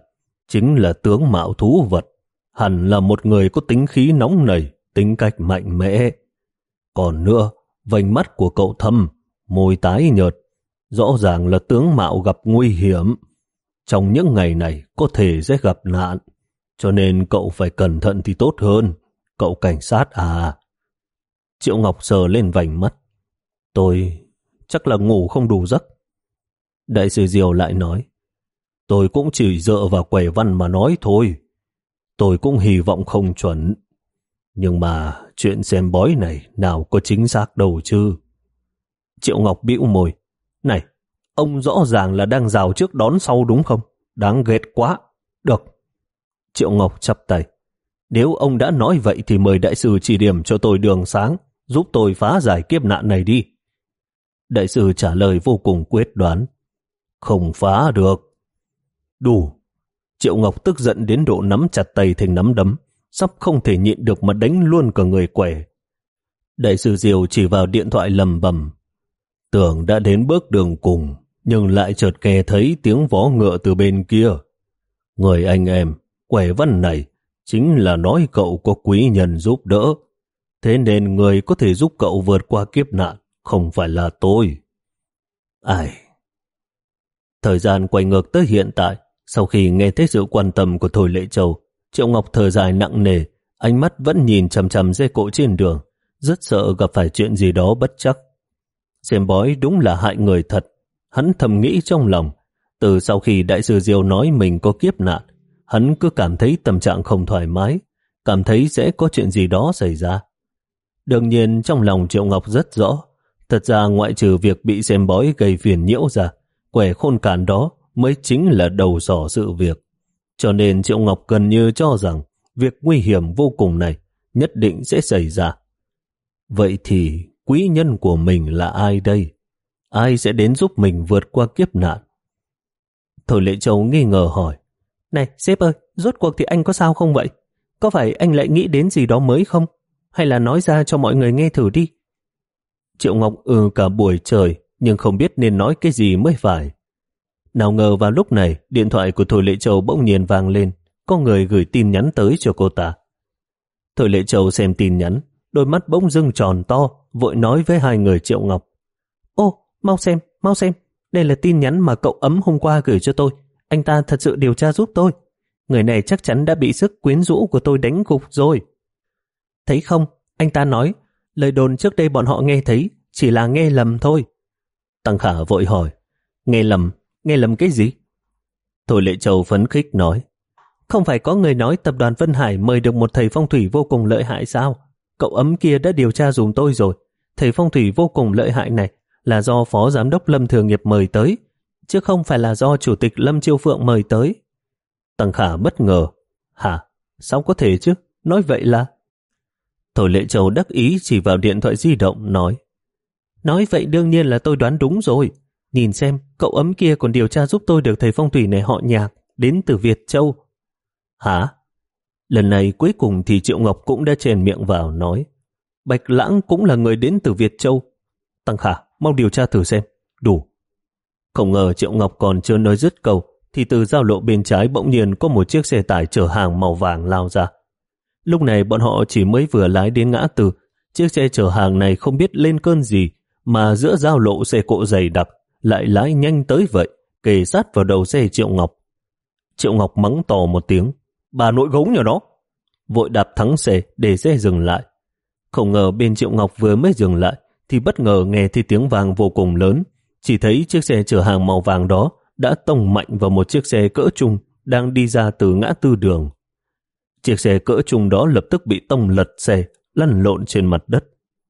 chính là tướng mạo thú vật, hẳn là một người có tính khí nóng nảy, tính cách mạnh mẽ. Còn nữa, vành mắt của cậu thâm, môi tái nhợt, rõ ràng là tướng mạo gặp nguy hiểm. Trong những ngày này có thể sẽ gặp nạn, cho nên cậu phải cẩn thận thì tốt hơn. Cậu cảnh sát à? Triệu Ngọc sờ lên vành mắt. Tôi chắc là ngủ không đủ giấc. Đại sư Diêu lại nói, tôi cũng chỉ dựa vào quẻ văn mà nói thôi. Tôi cũng hy vọng không chuẩn. Nhưng mà chuyện xem bói này nào có chính xác đâu chứ. Triệu Ngọc bĩu môi. Này, ông rõ ràng là đang rào trước đón sau đúng không? Đáng ghét quá. Được. Triệu Ngọc chắp tay. Nếu ông đã nói vậy thì mời đại sư chỉ điểm cho tôi đường sáng, giúp tôi phá giải kiếp nạn này đi. Đại sư trả lời vô cùng quyết đoán. Không phá được. Đủ. Triệu Ngọc tức giận đến độ nắm chặt tay thành nắm đấm, sắp không thể nhịn được mà đánh luôn cả người quẻ. Đại sư Diêu chỉ vào điện thoại lầm bầm. Tưởng đã đến bước đường cùng, nhưng lại chợt nghe thấy tiếng vó ngựa từ bên kia. Người anh em, quẻ văn này chính là nói cậu có quý nhân giúp đỡ. Thế nên người có thể giúp cậu vượt qua kiếp nạn không phải là tôi. Ai? Thời gian quay ngược tới hiện tại, sau khi nghe thấy sự quan tâm của Thôi Lệ Châu, Triệu Ngọc thở dài nặng nề, ánh mắt vẫn nhìn chằm chằm xe cộ trên đường, rất sợ gặp phải chuyện gì đó bất trắc. Xem bói đúng là hại người thật, hắn thầm nghĩ trong lòng. Từ sau khi đại sư Diêu nói mình có kiếp nạn, hắn cứ cảm thấy tâm trạng không thoải mái, cảm thấy sẽ có chuyện gì đó xảy ra. Đương nhiên trong lòng Triệu Ngọc rất rõ, thật ra ngoại trừ việc bị xem bói gây phiền nhiễu ra, quẻ khôn cản đó mới chính là đầu sỏ sự việc. Cho nên Triệu Ngọc gần như cho rằng việc nguy hiểm vô cùng này nhất định sẽ xảy ra. Vậy thì quý nhân của mình là ai đây? Ai sẽ đến giúp mình vượt qua kiếp nạn? Thôi Lệ Châu nghi ngờ hỏi. Này sếp ơi, rốt cuộc thì anh có sao không vậy? Có phải anh lại nghĩ đến gì đó mới không? Hay là nói ra cho mọi người nghe thử đi? Triệu Ngọc ừ cả buổi trời, nhưng không biết nên nói cái gì mới phải. Nào ngờ vào lúc này, điện thoại của Thôi Lệ Châu bỗng nhiên vang lên, có người gửi tin nhắn tới cho cô ta. Thôi Lệ Châu xem tin nhắn, đôi mắt bỗng dưng tròn to, vội nói với hai người Triệu Ngọc. Ô, mau xem, mau xem, đây là tin nhắn mà cậu Ấm hôm qua gửi cho tôi. Anh ta thật sự điều tra giúp tôi. Người này chắc chắn đã bị sức quyến rũ của tôi đánh gục rồi. Thấy không, anh ta nói, lời đồn trước đây bọn họ nghe thấy, chỉ là nghe lầm thôi. Tăng Khả vội hỏi, nghe lầm, nghe lầm cái gì? Thôi Lệ Châu phấn khích nói, không phải có người nói tập đoàn Vân Hải mời được một thầy phong thủy vô cùng lợi hại sao? Cậu Ấm kia đã điều tra dùm tôi rồi. Thầy phong thủy vô cùng lợi hại này là do Phó Giám đốc Lâm Thường Nghiệp mời tới, chứ không phải là do Chủ tịch Lâm Chiêu Phượng mời tới. Tăng Khả bất ngờ. Hả? Sao có thể chứ? Nói vậy là... Thôi Lệ Châu đắc ý chỉ vào điện thoại di động nói, nói vậy đương nhiên là tôi đoán đúng rồi. Nhìn xem, cậu Ấm kia còn điều tra giúp tôi được thầy phong thủy này họ Nhạc, đến từ Việt Châu. Hả? Lần này cuối cùng thì Triệu Ngọc cũng đã chèn miệng vào nói, Bạch Lãng cũng là người đến từ Việt Châu. Tăng Khả, mau điều tra thử xem. Đủ. Không ngờ Triệu Ngọc còn chưa nói dứt câu, thì từ giao lộ bên trái bỗng nhiên có một chiếc xe tải chở hàng màu vàng lao ra. Lúc này bọn họ chỉ mới vừa lái đến ngã tư, chiếc xe chở hàng này không biết lên cơn gì, mà giữa giao lộ xe cộ dày đặc, lại lái nhanh tới vậy, kề sát vào đầu xe Triệu Ngọc. Triệu Ngọc mắng to một tiếng, bà nội gống nhà nó, vội đạp thắng xe để xe dừng lại. Không ngờ bên Triệu Ngọc vừa mới dừng lại, thì bất ngờ nghe thấy tiếng vang vô cùng lớn, chỉ thấy chiếc xe chở hàng màu vàng đó đã tông mạnh vào một chiếc xe cỡ trung đang đi ra từ ngã tư đường. Chiếc xe cỡ trung đó lập tức bị tông lật xe, lăn lộn trên mặt đất.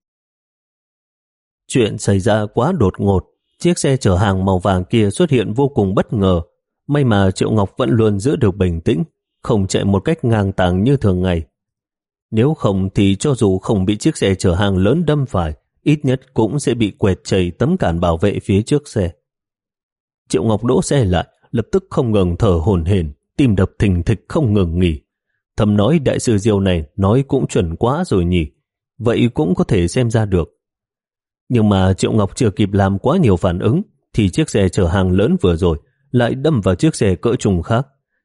Chuyện xảy ra quá đột ngột, chiếc xe chở hàng màu vàng kia xuất hiện vô cùng bất ngờ. May mà Triệu Ngọc vẫn luôn giữ được bình tĩnh, không chạy một cách ngang tàng như thường ngày. Nếu không thì cho dù không bị chiếc xe chở hàng lớn đâm phải, ít nhất cũng sẽ bị quẹt chảy tấm cản bảo vệ phía trước xe. Triệu Ngọc đỗ xe lại, lập tức không ngừng thở hổn hển, tim đập thình thịch không ngừng nghỉ. Thầm nói đại sư Diêu này nói cũng chuẩn quá rồi nhỉ, vậy cũng có thể xem ra được. Nhưng mà Triệu Ngọc chưa kịp làm quá nhiều phản ứng, thì chiếc xe chở hàng lớn vừa rồi lại đâm vào chiếc xe cỡ trung khác.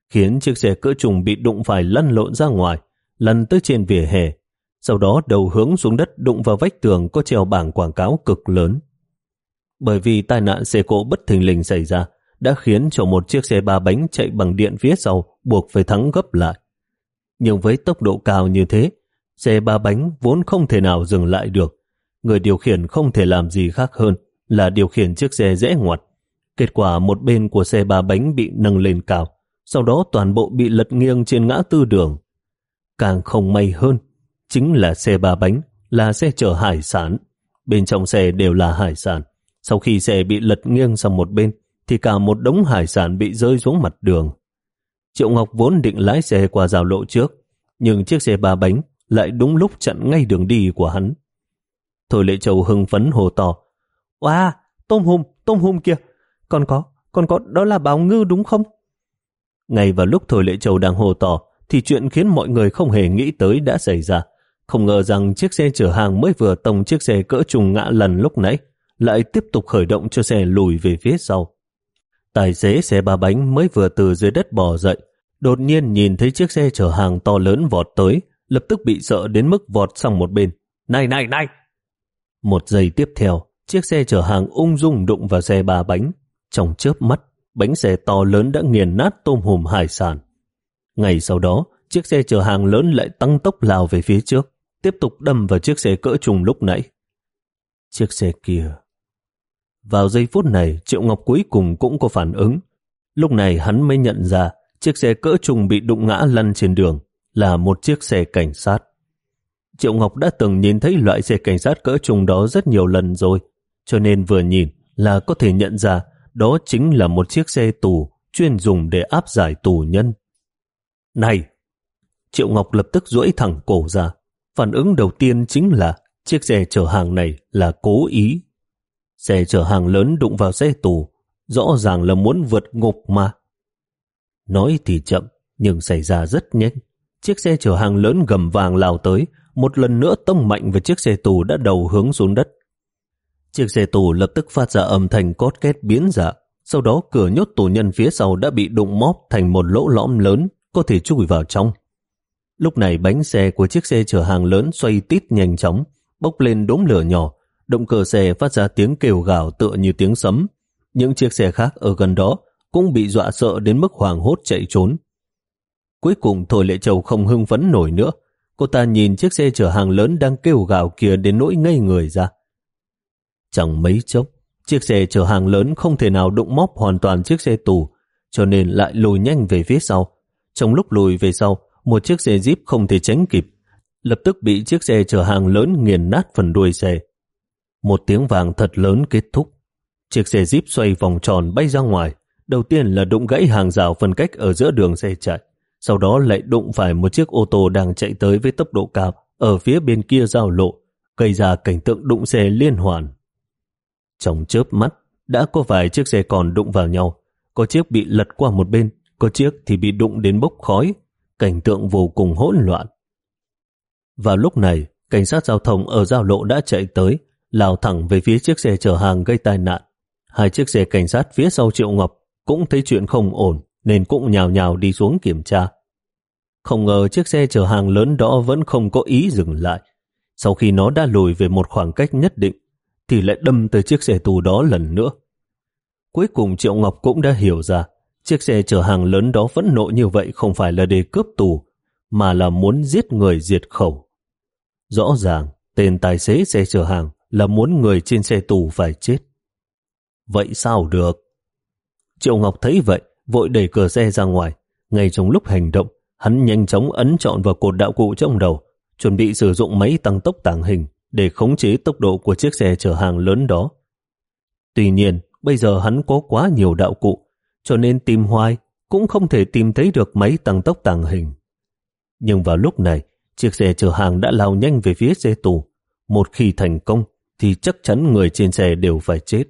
khiến chiếc xe cỡ trùng bị đụng phải lăn lộn ra ngoài, lăn tới trên vỉa hè. Sau đó đầu hướng xuống đất đụng vào vách tường có treo bảng quảng cáo cực lớn. Bởi vì tai nạn xe cộ bất thình lình xảy ra, đã khiến cho một chiếc xe ba bánh chạy bằng điện phía sau buộc phải thắng gấp lại. Nhưng với tốc độ cao như thế, xe ba bánh vốn không thể nào dừng lại được. Người điều khiển không thể làm gì khác hơn là điều khiển chiếc xe rẽ ngoặt. Kết quả một bên của xe ba bánh bị nâng lên cao, sau đó toàn bộ bị lật nghiêng trên ngã tư đường. Càng không may hơn, chính là xe ba bánh, là xe chở hải sản. Bên trong xe đều là hải sản. Sau khi xe bị lật nghiêng sang một bên, thì cả một đống hải sản bị rơi xuống mặt đường. Triệu Ngọc vốn định lái xe qua giao lộ trước, nhưng chiếc xe ba bánh lại đúng lúc chặn ngay đường đi của hắn. Thôi Lệ Châu hưng phấn hồ to. Wow, tôm hùm, tôm hùm kìa. Còn có, còn có, đó là bào ngư đúng không? Ngay vào lúc Thôi Lệ Châu đang hồ to, thì chuyện khiến mọi người không hề nghĩ tới đã xảy ra. Không ngờ rằng chiếc xe chở hàng mới vừa tông chiếc xe cỡ trùng ngã lần lúc nãy, lại tiếp tục khởi động cho xe lùi về phía sau. Tài xế xe ba bánh mới vừa từ dưới đất bò dậy, đột nhiên nhìn thấy chiếc xe chở hàng to lớn vọt tới, lập tức bị sợ đến mức vọt sang một bên. Này này này! Một giây tiếp theo, chiếc xe chở hàng ung dung đụng vào xe ba bánh. Trong chớp mắt, bánh xe to lớn đã nghiền nát tôm hùm hải sản. Ngay sau đó, chiếc xe chở hàng lớn lại tăng tốc lao về phía trước, tiếp tục đâm vào chiếc xe cỡ trùng lúc nãy. Chiếc xe kia... Vào giây phút này, Triệu Ngọc cuối cùng cũng có phản ứng. Lúc này hắn mới nhận ra chiếc xe cỡ trùng bị đụng ngã lăn trên đường là một chiếc xe cảnh sát. Triệu Ngọc đã từng nhìn thấy loại xe cảnh sát cỡ trùng đó rất nhiều lần rồi, cho nên vừa nhìn là có thể nhận ra đó chính là một chiếc xe tù chuyên dùng để áp giải tù nhân. Này! Triệu Ngọc lập tức duỗi thẳng cổ ra. Phản ứng đầu tiên chính là chiếc xe chở hàng này là cố ý. Xe chở hàng lớn đụng vào xe tù, rõ ràng là muốn vượt ngục mà. Nói thì chậm, nhưng xảy ra rất nhanh. Chiếc xe chở hàng lớn gầm vàng lao tới, một lần nữa tông mạnh vào chiếc xe tù đã đầu hướng xuống đất. Chiếc xe tù lập tức phát ra âm thanh cót két biến dạng, sau đó cửa nhốt tù nhân phía sau đã bị đụng móp thành một lỗ lõm lớn, có thể chui vào trong. Lúc này bánh xe của chiếc xe chở hàng lớn xoay tít nhanh chóng, bốc lên đốm lửa nhỏ, động cơ xe phát ra tiếng kêu gào tựa như tiếng sấm. Những chiếc xe khác ở gần đó cũng bị dọa sợ đến mức hoảng hốt chạy trốn. Cuối cùng Thôi Lệ Châu không hưng phấn nổi nữa. Cô ta nhìn chiếc xe chở hàng lớn đang kêu gào kia đến nỗi ngây người ra. Chẳng mấy chốc, chiếc xe chở hàng lớn không thể nào đụng móp hoàn toàn chiếc xe tù, cho nên lại lùi nhanh về phía sau. Trong lúc lùi về sau, một chiếc xe Jeep không thể tránh kịp, lập tức bị chiếc xe chở hàng lớn nghiền nát phần đuôi xe. Một tiếng vàng thật lớn kết thúc. Chiếc xe Jeep xoay vòng tròn bay ra ngoài. Đầu tiên là đụng gãy hàng rào phân cách ở giữa đường xe chạy. Sau đó lại đụng phải một chiếc ô tô đang chạy tới với tốc độ cao ở phía bên kia giao lộ, gây ra cảnh tượng đụng xe liên hoàn. Trong chớp mắt, đã có vài chiếc xe còn đụng vào nhau. Có chiếc bị lật qua một bên, có chiếc thì bị đụng đến bốc khói. Cảnh tượng vô cùng hỗn loạn. Vào lúc này, cảnh sát giao thông ở giao lộ đã chạy tới, lao thẳng về phía chiếc xe chở hàng gây tai nạn. Hai chiếc xe cảnh sát phía sau Triệu Ngọc cũng thấy chuyện không ổn, nên cũng nhào nhào đi xuống kiểm tra. Không ngờ chiếc xe chở hàng lớn đó vẫn không có ý dừng lại. Sau khi nó đã lùi về một khoảng cách nhất định, thì lại đâm tới chiếc xe tù đó lần nữa. Cuối cùng Triệu Ngọc cũng đã hiểu ra, chiếc xe chở hàng lớn đó phẫn nộ như vậy không phải là để cướp tù, mà là muốn giết người diệt khẩu. Rõ ràng, tên tài xế xe chở hàng là muốn người trên xe tù phải chết. Vậy sao được? Triệu Ngọc thấy vậy, vội đẩy cửa xe ra ngoài. Ngay trong lúc hành động, hắn nhanh chóng ấn chọn vào cột đạo cụ trong đầu, chuẩn bị sử dụng máy tăng tốc tàng hình để khống chế tốc độ của chiếc xe chở hàng lớn đó. Tuy nhiên, bây giờ hắn có quá nhiều đạo cụ, cho nên tìm hoài cũng không thể tìm thấy được máy tăng tốc tàng hình. Nhưng vào lúc này, chiếc xe chở hàng đã lao nhanh về phía xe tù. Một khi thành công, thì chắc chắn người trên xe đều phải chết.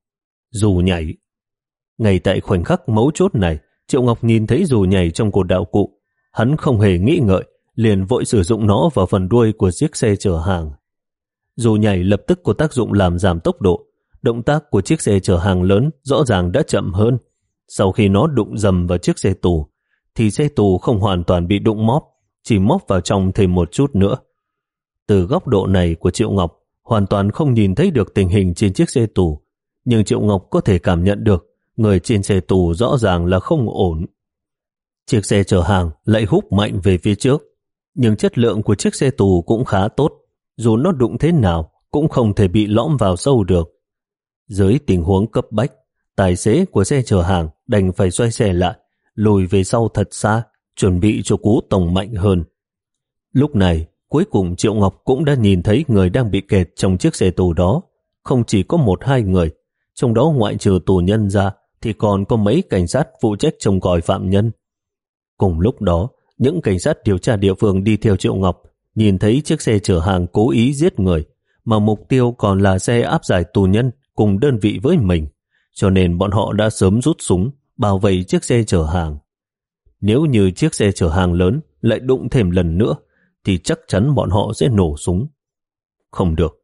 Dù nhảy. Ngay tại khoảnh khắc mấu chốt này, Triệu Ngọc nhìn thấy dù nhảy trong cột đạo cụ. Hắn không hề nghĩ ngợi, liền vội sử dụng nó vào phần đuôi của chiếc xe chở hàng. Dù nhảy lập tức có tác dụng làm giảm tốc độ. Động tác của chiếc xe chở hàng lớn rõ ràng đã chậm hơn. Sau khi nó đụng dầm vào chiếc xe tù, thì xe tù không hoàn toàn bị đụng móp, chỉ móp vào trong thêm một chút nữa. Từ góc độ này của Triệu Ngọc, hoàn toàn không nhìn thấy được tình hình trên chiếc xe tù, nhưng Triệu Ngọc có thể cảm nhận được người trên xe tù rõ ràng là không ổn. Chiếc xe chở hàng lại húc mạnh về phía trước, nhưng chất lượng của chiếc xe tù cũng khá tốt, dù nó đụng thế nào cũng không thể bị lõm vào sâu được. Dưới tình huống cấp bách, tài xế của xe chở hàng đành phải xoay xe lại, lùi về sau thật xa, chuẩn bị cho cú tông mạnh hơn. Lúc này, cuối cùng Triệu Ngọc cũng đã nhìn thấy người đang bị kẹt trong chiếc xe tù đó. Không chỉ có một hai người, trong đó ngoại trừ tù nhân ra thì còn có mấy cảnh sát phụ trách trông coi phạm nhân. Cùng lúc đó, những cảnh sát điều tra địa phương đi theo Triệu Ngọc nhìn thấy chiếc xe chở hàng cố ý giết người, mà mục tiêu còn là xe áp giải tù nhân cùng đơn vị với mình, cho nên bọn họ đã sớm rút súng bảo vệ chiếc xe chở hàng. Nếu như chiếc xe chở hàng lớn lại đụng thêm lần nữa thì chắc chắn bọn họ sẽ nổ súng. Không được.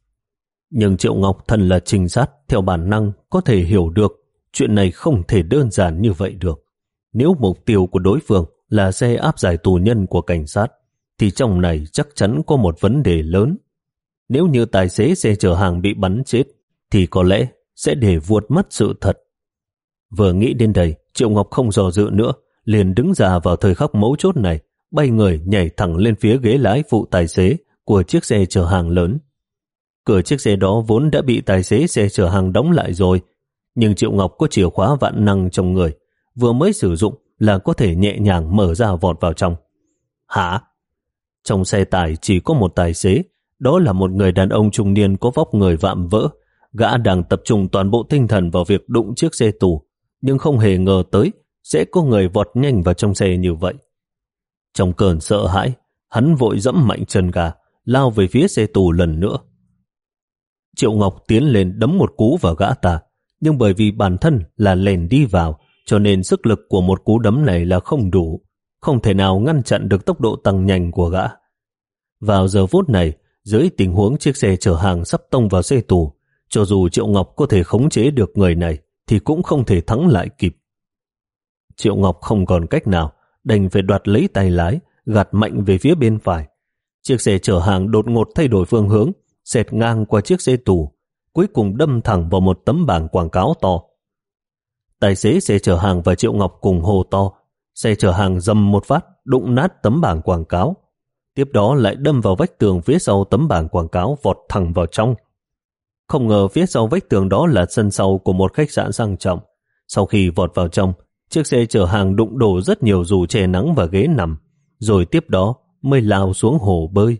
Nhưng Triệu Ngọc thân là trinh sát, theo bản năng có thể hiểu được chuyện này không thể đơn giản như vậy được. Nếu mục tiêu của đối phương là xe áp giải tù nhân của cảnh sát, thì trong này chắc chắn có một vấn đề lớn. Nếu như tài xế xe chở hàng bị bắn chết, thì có lẽ sẽ để vuột mất sự thật. Vừa nghĩ đến đây, Triệu Ngọc không dò dự nữa, liền đứng ra vào thời khắc mấu chốt này, bay người nhảy thẳng lên phía ghế lái phụ tài xế của chiếc xe chở hàng lớn. Cửa chiếc xe đó vốn đã bị tài xế xe chở hàng đóng lại rồi, nhưng Triệu Ngọc có chìa khóa vạn năng trong người, vừa mới sử dụng là có thể nhẹ nhàng mở ra vọt vào trong. Hả? Trong xe tải chỉ có một tài xế, đó là một người đàn ông trung niên có vóc người vạm vỡ. Gã đang tập trung toàn bộ tinh thần vào việc đụng chiếc xe tù, nhưng không hề ngờ tới sẽ có người vọt nhanh vào trong xe như vậy. Trong cơn sợ hãi, hắn vội dẫm mạnh chân ga, lao về phía xe tù lần nữa. Triệu Ngọc tiến lên đấm một cú vào gã ta, nhưng bởi vì bản thân là lèn đi vào, cho nên sức lực của một cú đấm này là không đủ, không thể nào ngăn chặn được tốc độ tăng nhanh của gã. Vào giờ phút này, dưới tình huống chiếc xe chở hàng sắp tông vào xe tù, cho dù Triệu Ngọc có thể khống chế được người này thì cũng không thể thắng lại kịp. Triệu Ngọc không còn cách nào, đành phải đoạt lấy tay lái, gạt mạnh về phía bên phải. Chiếc xe chở hàng đột ngột thay đổi phương hướng, xẹt ngang qua chiếc xe tù, cuối cùng đâm thẳng vào một tấm bảng quảng cáo to. Tài xế xe chở hàng và Triệu Ngọc cùng hô to, xe chở hàng dầm một phát, đụng nát tấm bảng quảng cáo. Tiếp đó lại đâm vào vách tường phía sau tấm bảng quảng cáo, vọt thẳng vào trong. Không ngờ phía sau vách tường đó là sân sau của một khách sạn sang trọng. Sau khi vọt vào trong, chiếc xe chở hàng đụng đổ rất nhiều dù che nắng và ghế nằm, rồi tiếp đó mới lao xuống hồ bơi.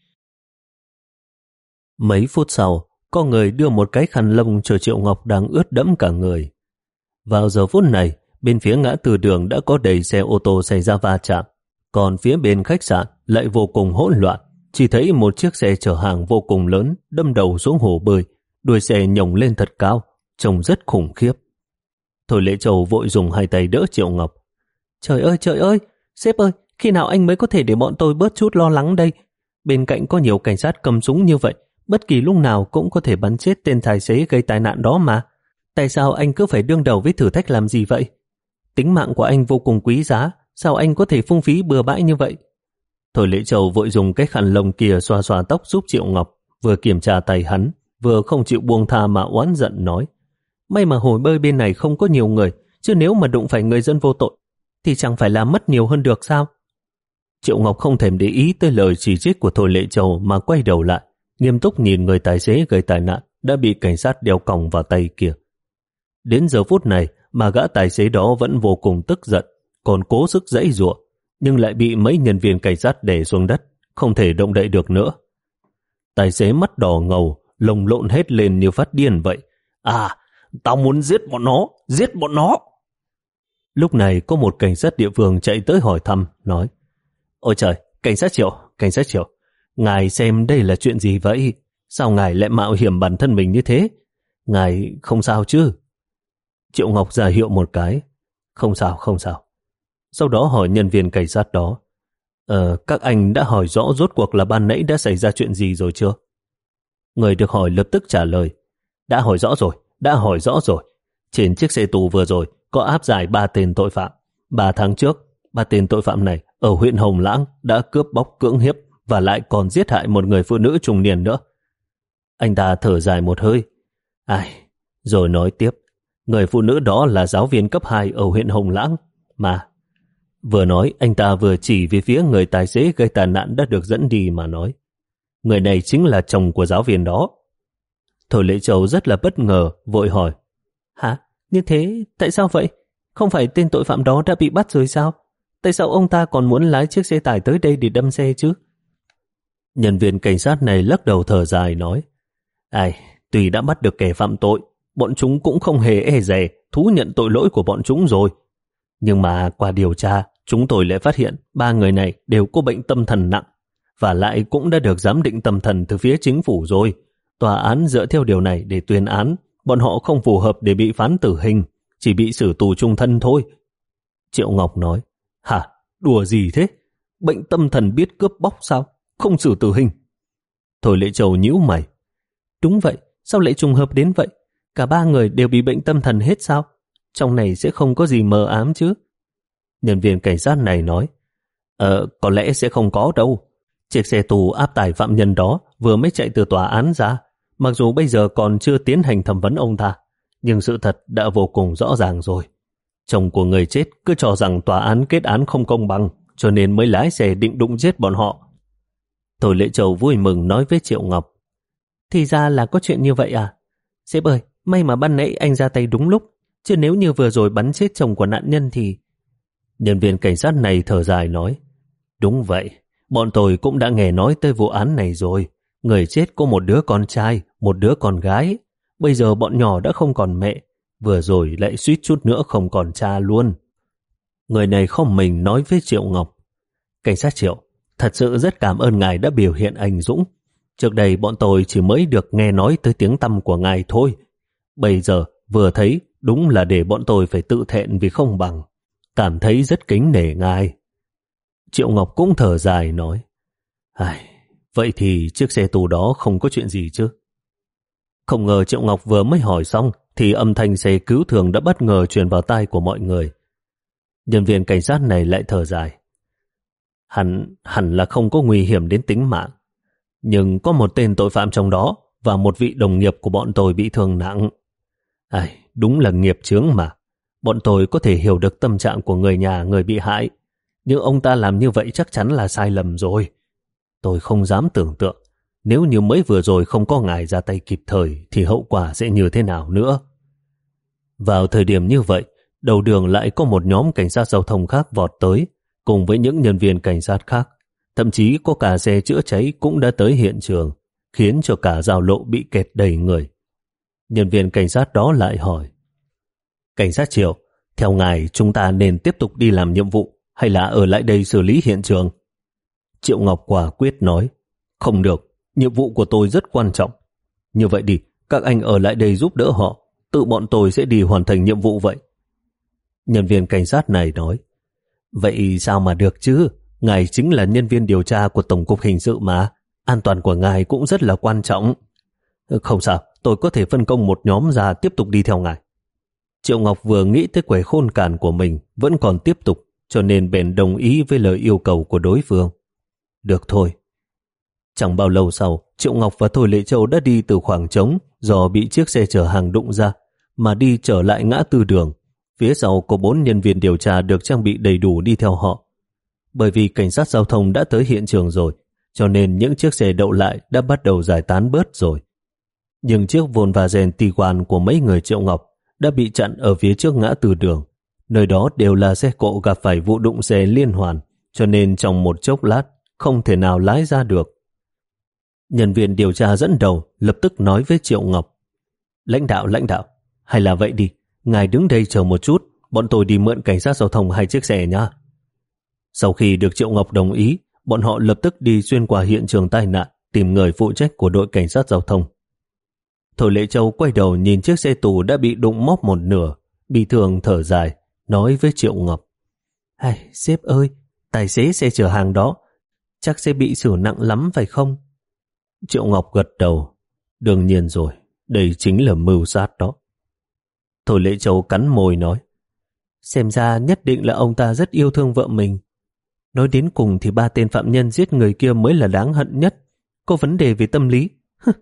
Mấy phút sau, có người đưa một cái khăn lông cho Triệu Ngọc đang ướt đẫm cả người. Vào giờ phút này, bên phía ngã tư đường đã có đầy xe ô tô xảy ra va chạm, còn phía bên khách sạn lại vô cùng hỗn loạn. Chỉ thấy một chiếc xe chở hàng vô cùng lớn đâm đầu xuống hồ bơi, đuôi xe nhổng lên thật cao, trông rất khủng khiếp. Thôi Lễ Châu vội dùng hai tay đỡ Triệu Ngọc. Trời ơi, trời ơi, sếp ơi, khi nào anh mới có thể để bọn tôi bớt chút lo lắng đây? Bên cạnh có nhiều cảnh sát cầm súng như vậy, bất kỳ lúc nào cũng có thể bắn chết tên tài xế gây tai nạn đó mà. Tại sao anh cứ phải đương đầu với thử thách làm gì vậy? Tính mạng của anh vô cùng quý giá, sao anh có thể phung phí bừa bãi như vậy? Thôi Lễ Châu vội dùng cái khăn lông kia xoa xoa tóc giúp Triệu Ngọc, vừa kiểm tra tay hắn, vừa không chịu buông tha mà oán giận nói. May mà hồ bơi bên này không có nhiều người, chứ nếu mà đụng phải người dân vô tội, thì chẳng phải là mất nhiều hơn được sao? Triệu Ngọc không thèm để ý tới lời chỉ trích của Thôi Lễ Châu mà quay đầu lại, nghiêm túc nhìn người tài xế gây tai nạn đã bị cảnh sát đeo còng vào tay kia. Đến giờ phút này mà gã tài xế đó vẫn vô cùng tức giận, còn cố sức giãy giụa, nhưng lại bị mấy nhân viên cảnh sát đè xuống đất, không thể động đậy được nữa. Tài xế mắt đỏ ngầu, lồng lộn hết lên như phát điên vậy. À, tao muốn giết bọn nó, giết bọn nó. Lúc này có một cảnh sát địa phương chạy tới hỏi thăm, nói: Ôi trời, cảnh sát Triệu, cảnh sát Triệu, ngài xem đây là chuyện gì vậy? Sao ngài lại mạo hiểm bản thân mình như thế? Ngài không sao chứ? Triệu Ngọc ra hiệu một cái. Không sao, không sao. Sau đó hỏi nhân viên cảnh sát đó: Ờ, các anh đã hỏi rõ rốt cuộc là ban nãy đã xảy ra chuyện gì rồi chưa? Người được hỏi lập tức trả lời: Đã hỏi rõ rồi, đã hỏi rõ rồi. Trên chiếc xe tù vừa rồi có áp giải ba tên tội phạm. Ba tháng trước, ba tên tội phạm này ở huyện Hồng Lãng đã cướp bóc cưỡng hiếp và lại còn giết hại một người phụ nữ trung niên nữa. Anh ta thở dài một hơi. Ai, rồi nói tiếp, người phụ nữ đó là giáo viên cấp hai ở huyện Hồng Lãng mà. Vừa nói, anh ta vừa chỉ về phía người tài xế gây tai nạn đã được dẫn đi mà nói, người này chính là chồng của giáo viên đó. Thôi Lệ Châu rất là bất ngờ, vội hỏi, hả? Như thế, tại sao vậy? Không phải tên tội phạm đó đã bị bắt rồi sao? Tại sao ông ta còn muốn lái chiếc xe tải tới đây để đâm xe chứ? Nhân viên cảnh sát này lắc đầu thở dài nói, ai, tuy đã bắt được kẻ phạm tội, bọn chúng cũng không hề e dè thú nhận tội lỗi của bọn chúng rồi. Nhưng mà qua điều tra, chúng tôi lại phát hiện ba người này đều có bệnh tâm thần nặng, và lại cũng đã được giám định tâm thần từ phía chính phủ rồi. Tòa án dựa theo điều này để tuyên án, bọn họ không phù hợp để bị phán tử hình, chỉ bị xử tù chung thân thôi. Triệu Ngọc nói, hả? Đùa gì thế? Bệnh tâm thần biết cướp bóc sao? Không xử tử hình? Thôi Lệ Châu nhíu mày. Đúng vậy, sao lại trùng hợp đến vậy? Cả ba người đều bị bệnh tâm thần hết sao? Trong này sẽ không có gì mờ ám chứ? Nhân viên cảnh sát này nói, Ờ, có lẽ sẽ không có đâu. Chiếc xe tù áp tải phạm nhân đó vừa mới chạy từ tòa án ra, mặc dù bây giờ còn chưa tiến hành thẩm vấn ông ta, nhưng sự thật đã vô cùng rõ ràng rồi. Chồng của người chết cứ cho rằng tòa án kết án không công bằng, cho nên mới lái xe định đụng giết bọn họ. Thôi Lệ Châu vui mừng nói với Triệu Ngọc, thì ra là có chuyện như vậy à? Sếp ơi, may mà ban nãy anh ra tay đúng lúc, chứ nếu như vừa rồi bắn chết chồng của nạn nhân thì... Nhân viên cảnh sát này thở dài nói, đúng vậy, bọn tôi cũng đã nghe nói tới vụ án này rồi. Người chết có một đứa con trai, một đứa con gái. Bây giờ bọn nhỏ đã không còn mẹ, vừa rồi lại suýt chút nữa không còn cha luôn. Người này không mình nói với Triệu Ngọc, cảnh sát Triệu, thật sự rất cảm ơn ngài đã biểu hiện anh dũng. Trước đây bọn tôi chỉ mới được nghe nói tới tiếng tăm của ngài thôi. Bây giờ vừa thấy đúng là để bọn tôi phải tự thẹn vì không bằng. Cảm thấy rất kính nể ngài. Triệu Ngọc cũng thở dài nói, ai, vậy thì chiếc xe tù đó không có chuyện gì chứ? Không ngờ Triệu Ngọc vừa mới hỏi xong thì âm thanh xe cứu thương đã bất ngờ truyền vào tai của mọi người. Nhân viên cảnh sát này lại thở dài, hẳn hẳn là không có nguy hiểm đến tính mạng, nhưng có một tên tội phạm trong đó và một vị đồng nghiệp của bọn tôi bị thương nặng. Ai, đúng là nghiệp chướng mà. Bọn tôi có thể hiểu được tâm trạng của người nhà người bị hại, nhưng ông ta làm như vậy chắc chắn là sai lầm rồi. Tôi không dám tưởng tượng nếu như mới vừa rồi không có ngài ra tay kịp thời thì hậu quả sẽ như thế nào nữa. Vào thời điểm như vậy, đầu đường lại có một nhóm cảnh sát giao thông khác vọt tới, cùng với những nhân viên cảnh sát khác. Thậm chí có cả xe chữa cháy cũng đã tới hiện trường, khiến cho cả giao lộ bị kẹt đầy người. Nhân viên cảnh sát đó lại hỏi, cảnh sát Triệu, theo ngài chúng ta nên tiếp tục đi làm nhiệm vụ hay là ở lại đây xử lý hiện trường? Triệu Ngọc quả quyết nói, không được, nhiệm vụ của tôi rất quan trọng. Như vậy đi, các anh ở lại đây giúp đỡ họ, tự bọn tôi sẽ đi hoàn thành nhiệm vụ vậy. Nhân viên cảnh sát này nói, vậy sao mà được chứ? Ngài chính là nhân viên điều tra của Tổng cục Hình sự mà, an toàn của ngài cũng rất là quan trọng. Không sao, tôi có thể phân công một nhóm ra tiếp tục đi theo ngài. Triệu Ngọc vừa nghĩ tới quẻ khôn càn của mình vẫn còn tiếp tục, cho nên bèn đồng ý với lời yêu cầu của đối phương. Được thôi. Chẳng bao lâu sau, Triệu Ngọc và Thôi Lệ Châu đã đi từ khoảng trống do bị chiếc xe chở hàng đụng ra, mà đi trở lại ngã tư đường. Phía sau có bốn nhân viên điều tra được trang bị đầy đủ đi theo họ. Bởi vì cảnh sát giao thông đã tới hiện trường rồi, cho nên những chiếc xe đậu lại đã bắt đầu giải tán bớt rồi. Nhưng chiếc Volkswagen Tiguan của mấy người Triệu Ngọc đã bị chặn ở phía trước ngã tư đường. Nơi đó đều là xe cộ gặp phải vụ đụng xe liên hoàn, cho nên trong một chốc lát không thể nào lái ra được. Nhân viên điều tra dẫn đầu lập tức nói với Triệu Ngọc, lãnh đạo, lãnh đạo, hay là vậy đi, ngài đứng đây chờ một chút, bọn tôi đi mượn cảnh sát giao thông hai chiếc xe nhá. Sau khi được Triệu Ngọc đồng ý, bọn họ lập tức đi xuyên qua hiện trường tai nạn, tìm người phụ trách của đội cảnh sát giao thông. Thôi Lệ Châu quay đầu nhìn chiếc xe tù đã bị đụng móc một nửa, bị thương thở dài, nói với Triệu Ngọc, Ai, sếp ơi, tài xế xe chở hàng đó chắc sẽ bị xử nặng lắm phải không? Triệu Ngọc gật đầu, đương nhiên rồi, đây chính là mưu sát đó. Thôi Lệ Châu cắn môi nói, Xem ra nhất định là ông ta rất yêu thương vợ mình. Nói đến cùng thì ba tên phạm nhân giết người kia mới là đáng hận nhất. Có vấn đề về tâm lý.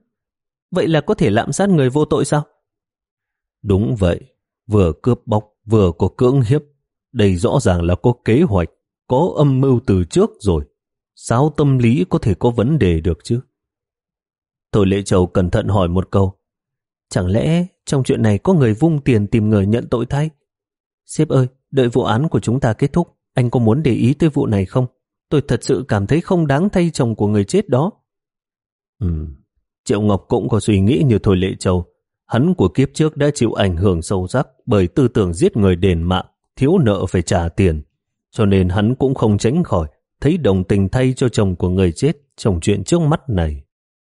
Vậy là có thể lạm sát người vô tội sao? Đúng vậy. Vừa cướp bóc, vừa có cưỡng hiếp. Đây rõ ràng là có kế hoạch, có âm mưu từ trước rồi. Sao tâm lý có thể có vấn đề được chứ? Thôi Lệ Châu cẩn thận hỏi một câu. Chẳng lẽ trong chuyện này có người vung tiền tìm người nhận tội thay? Sếp ơi, đợi vụ án của chúng ta kết thúc, anh có muốn để ý tới vụ này không? Tôi thật sự cảm thấy không đáng thay chồng của người chết đó. Ừ, Triệu Ngọc cũng có suy nghĩ như Thôi Lệ Châu. Hắn của kiếp trước đã chịu ảnh hưởng sâu sắc bởi tư tưởng giết người đền mạng, thiếu nợ phải trả tiền. Cho nên hắn cũng không tránh khỏi thấy đồng tình thay cho chồng của người chết trong chuyện trước mắt này.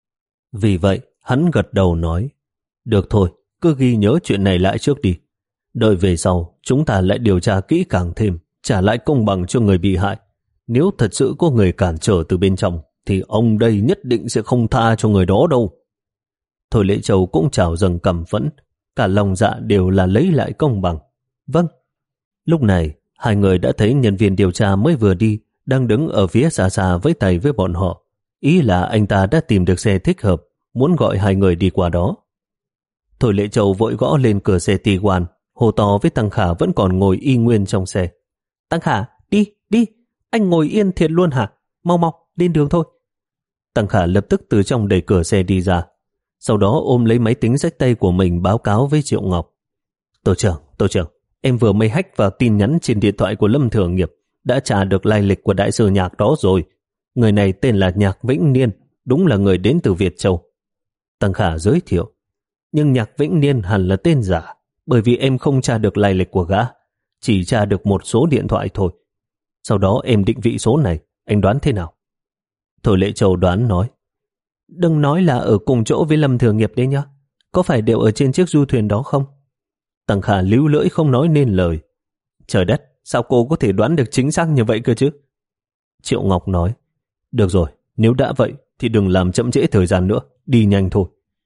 Vì vậy, hắn gật đầu nói, được thôi, cứ ghi nhớ chuyện này lại trước đi. Đợi về sau, chúng ta lại điều tra kỹ càng thêm, trả lại công bằng cho người bị hại. Nếu thật sự có người cản trở từ bên trong, thì ông đây nhất định sẽ không tha cho người đó đâu. Thôi Lệ Châu cũng chào dâng cằm phẫn, cả lòng dạ đều là lấy lại công bằng. Vâng. Lúc này, hai người đã thấy nhân viên điều tra mới vừa đi, đang đứng ở phía xa xa với tay với bọn họ. Ý là anh ta đã tìm được xe thích hợp, muốn gọi hai người đi qua đó. Thôi Lệ Châu vội gõ lên cửa xe Tiguan, hô to với Tăng Khả vẫn còn ngồi y nguyên trong xe. Tăng Khả, đi, đi, anh ngồi yên thiệt luôn hả? Mau mau, lên đường thôi. Tăng Khả lập tức từ trong đẩy cửa xe đi ra, sau đó ôm lấy máy tính xách tay của mình báo cáo với Triệu Ngọc. Tổ trưởng, tổ trưởng, em vừa mới hack vào tin nhắn trên điện thoại của Lâm Thừa Nghiệp, đã tra được lai lịch của đại sư Nhạc đó rồi. Người này tên là Nhạc Vĩnh Niên, đúng là người đến từ Việt Châu. Tăng Khả giới thiệu, nhưng Nhạc Vĩnh Niên hẳn là tên giả, bởi vì em không tra được lai lịch của gã, chỉ tra được một số điện thoại thôi. Sau đó em định vị số này, anh đoán thế nào? Thôi Lệ Châu đoán nói, đừng nói là ở cùng chỗ với Lâm Thừa Nghiệp đấy nhá, có phải đều ở trên chiếc du thuyền đó không? Tăng Khả líu lưỡi không nói nên lời. Trời đất, sao cô có thể đoán được chính xác như vậy cơ chứ? Triệu Ngọc nói, được rồi, nếu đã vậy thì đừng làm chậm trễ thời gian nữa, đi nhanh thôi.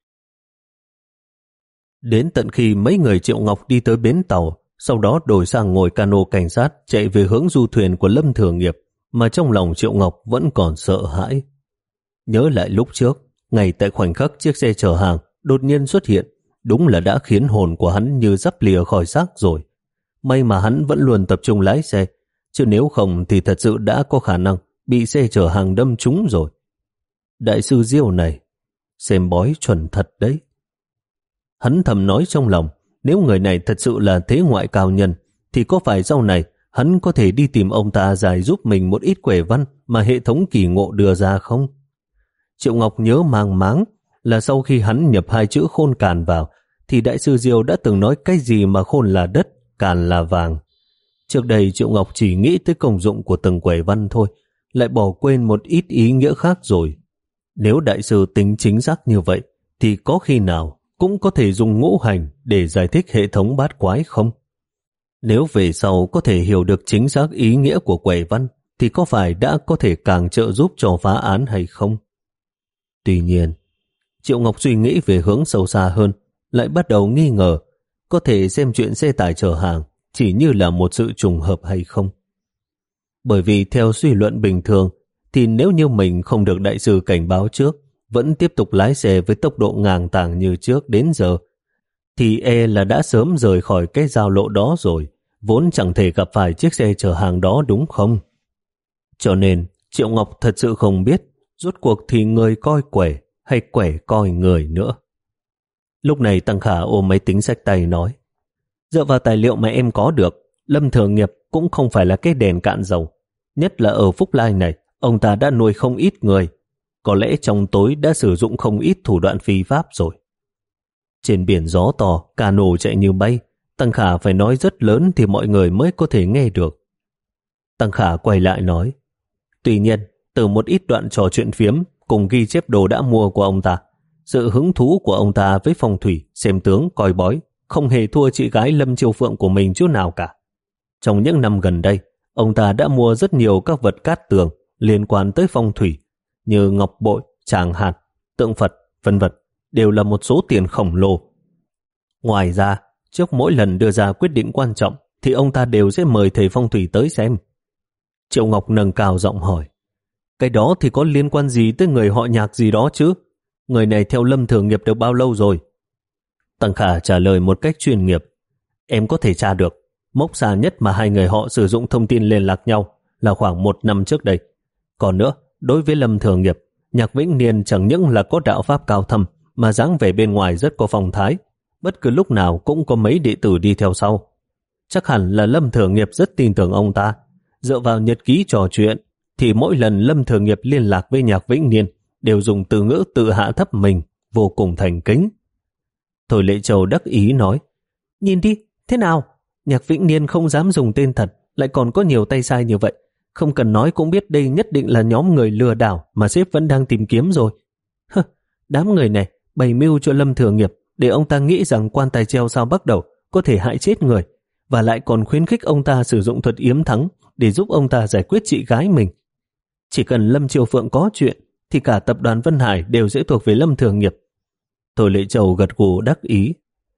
Đến tận khi mấy người Triệu Ngọc đi tới bến tàu, sau đó đổi sang ngồi cano cảnh sát chạy về hướng du thuyền của Lâm Thừa Nghiệp, mà trong lòng Triệu Ngọc vẫn còn sợ hãi. Nhớ lại lúc trước, ngay tại khoảnh khắc chiếc xe chở hàng đột nhiên xuất hiện, đúng là đã khiến hồn của hắn như dắp lìa khỏi xác rồi. May mà hắn vẫn luôn tập trung lái xe, chứ nếu không thì thật sự đã có khả năng bị xe chở hàng đâm trúng rồi. Đại sư Diêu này, xem bói chuẩn thật đấy. Hắn thầm nói trong lòng, nếu người này thật sự là thế ngoại cao nhân, thì có phải sau này hắn có thể đi tìm ông ta giải giúp mình một ít quẻ văn mà hệ thống kỳ ngộ đưa ra không? Triệu Ngọc nhớ mang máng là sau khi hắn nhập hai chữ khôn càn vào, thì đại sư Diêu đã từng nói cái gì mà khôn là đất, càn là vàng. Trước đây Triệu Ngọc chỉ nghĩ tới công dụng của từng quẻ văn thôi, lại bỏ quên một ít ý nghĩa khác rồi. Nếu đại sư tính chính xác như vậy, thì có khi nào cũng có thể dùng ngũ hành để giải thích hệ thống bát quái không? Nếu về sau có thể hiểu được chính xác ý nghĩa của quẻ văn, thì có phải đã có thể càng trợ giúp cho phá án hay không? Tuy nhiên, Triệu Ngọc suy nghĩ về hướng sâu xa hơn, lại bắt đầu nghi ngờ có thể xem chuyện xe tải chở hàng chỉ như là một sự trùng hợp hay không. Bởi vì theo suy luận bình thường, thì nếu như mình không được đại sư cảnh báo trước, vẫn tiếp tục lái xe với tốc độ ngang tàng như trước đến giờ, thì e là đã sớm rời khỏi cái giao lộ đó rồi, vốn chẳng thể gặp phải chiếc xe chở hàng đó đúng không? Cho nên, Triệu Ngọc thật sự không biết rốt cuộc thì người coi quẻ hay quẻ coi người nữa. Lúc này Tăng Khả ôm máy tính xách tay nói, dựa vào tài liệu mà em có được, Lâm Thừa Nghiệp cũng không phải là cái đèn cạn dầu. Nhất là ở Phúc Lai này, ông ta đã nuôi không ít người. Có lẽ trong tối đã sử dụng không ít thủ đoạn phi pháp rồi. Trên biển gió to, cano chạy như bay, Tăng Khả phải nói rất lớn thì mọi người mới có thể nghe được. Tăng Khả quay lại nói, tuy nhiên, từ một ít đoạn trò chuyện phiếm cùng ghi chép đồ đã mua của ông ta, sự hứng thú của ông ta với phong thủy, xem tướng, coi bói không hề thua chị gái Lâm Chiêu Phượng của mình chút nào cả. Trong những năm gần đây, ông ta đã mua rất nhiều các vật cát tường liên quan tới phong thủy, như ngọc bội, tràng hạt, tượng Phật, vân vân, đều là một số tiền khổng lồ. Ngoài ra, trước mỗi lần đưa ra quyết định quan trọng thì ông ta đều sẽ mời thầy phong thủy tới xem. Triệu Ngọc nâng cao giọng hỏi, cái đó thì có liên quan gì tới người họ Nhạc gì đó chứ? Người này theo Lâm Thường Nghiệp được bao lâu rồi? Tăng Khả trả lời một cách chuyên nghiệp, em có thể tra được. Mốc xa nhất mà hai người họ sử dụng thông tin liên lạc nhau là khoảng một năm trước đây. Còn nữa, đối với Lâm Thường Nghiệp, Nhạc Vĩnh Niên chẳng những là có đạo pháp cao thâm mà dáng vẻ bên ngoài rất có phong thái, bất cứ lúc nào cũng có mấy đệ tử đi theo sau. Chắc hẳn là Lâm Thường Nghiệp rất tin tưởng ông ta. Dựa vào nhật ký trò chuyện thì mỗi lần Lâm Thường Nghiệp liên lạc với Nhạc Vĩnh Niên đều dùng từ ngữ tự hạ thấp mình, vô cùng thành kính. Thôi Lệ Châu đắc ý nói, nhìn đi, thế nào? Nhạc Vĩnh Niên không dám dùng tên thật, lại còn có nhiều tay sai như vậy. Không cần nói cũng biết đây nhất định là nhóm người lừa đảo mà sếp vẫn đang tìm kiếm rồi. Hơ, đám người này bày mưu cho Lâm Thường Nghiệp để ông ta nghĩ rằng quan tài treo sao bắt đầu có thể hại chết người, và lại còn khuyến khích ông ta sử dụng thuật yếm thắng để giúp ông ta giải quyết chị gái mình. Chỉ cần Lâm Triều Phượng có chuyện thì cả tập đoàn Vân Hải đều sẽ thuộc về Lâm Thường Nghiệp. Thôi Lệ Châu gật gù đắc ý.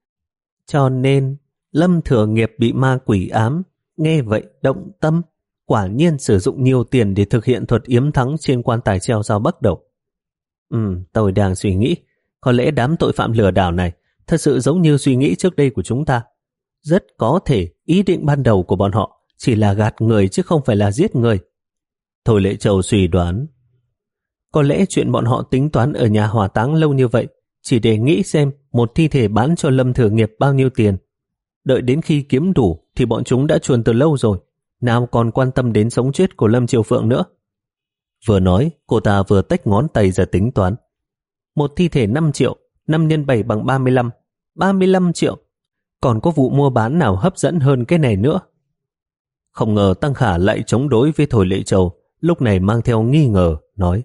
Cho nên Lâm Thường Nghiệp bị ma quỷ ám, nghe vậy động tâm, quả nhiên sử dụng nhiều tiền để thực hiện thuật yếm thắng trên quan tài treo sao bắt đầu. Ừ, tôi đang suy nghĩ, có lẽ đám tội phạm lừa đảo này thật sự giống như suy nghĩ trước đây của chúng ta. Rất có thể ý định ban đầu của bọn họ chỉ là gạt người chứ không phải là giết người. Thôi Lệ Châu suy đoán, có lẽ chuyện bọn họ tính toán ở nhà hỏa táng lâu như vậy chỉ để nghĩ xem một thi thể bán cho Lâm Thường Nghiệp bao nhiêu tiền. Đợi đến khi kiếm đủ thì bọn chúng đã chuồn từ lâu rồi, nào còn quan tâm đến sống chết của Lâm Triều Phượng nữa. Vừa nói, cô ta vừa tách ngón tay ra tính toán. Một thi thể năm triệu, năm nhân bảy bằng ba mươi lăm, ba mươi lăm triệu. Còn có vụ mua bán nào hấp dẫn hơn cái này nữa? Không ngờ Tăng Khả lại chống đối với Thôi Lệ Châu, lúc này mang theo nghi ngờ, nói,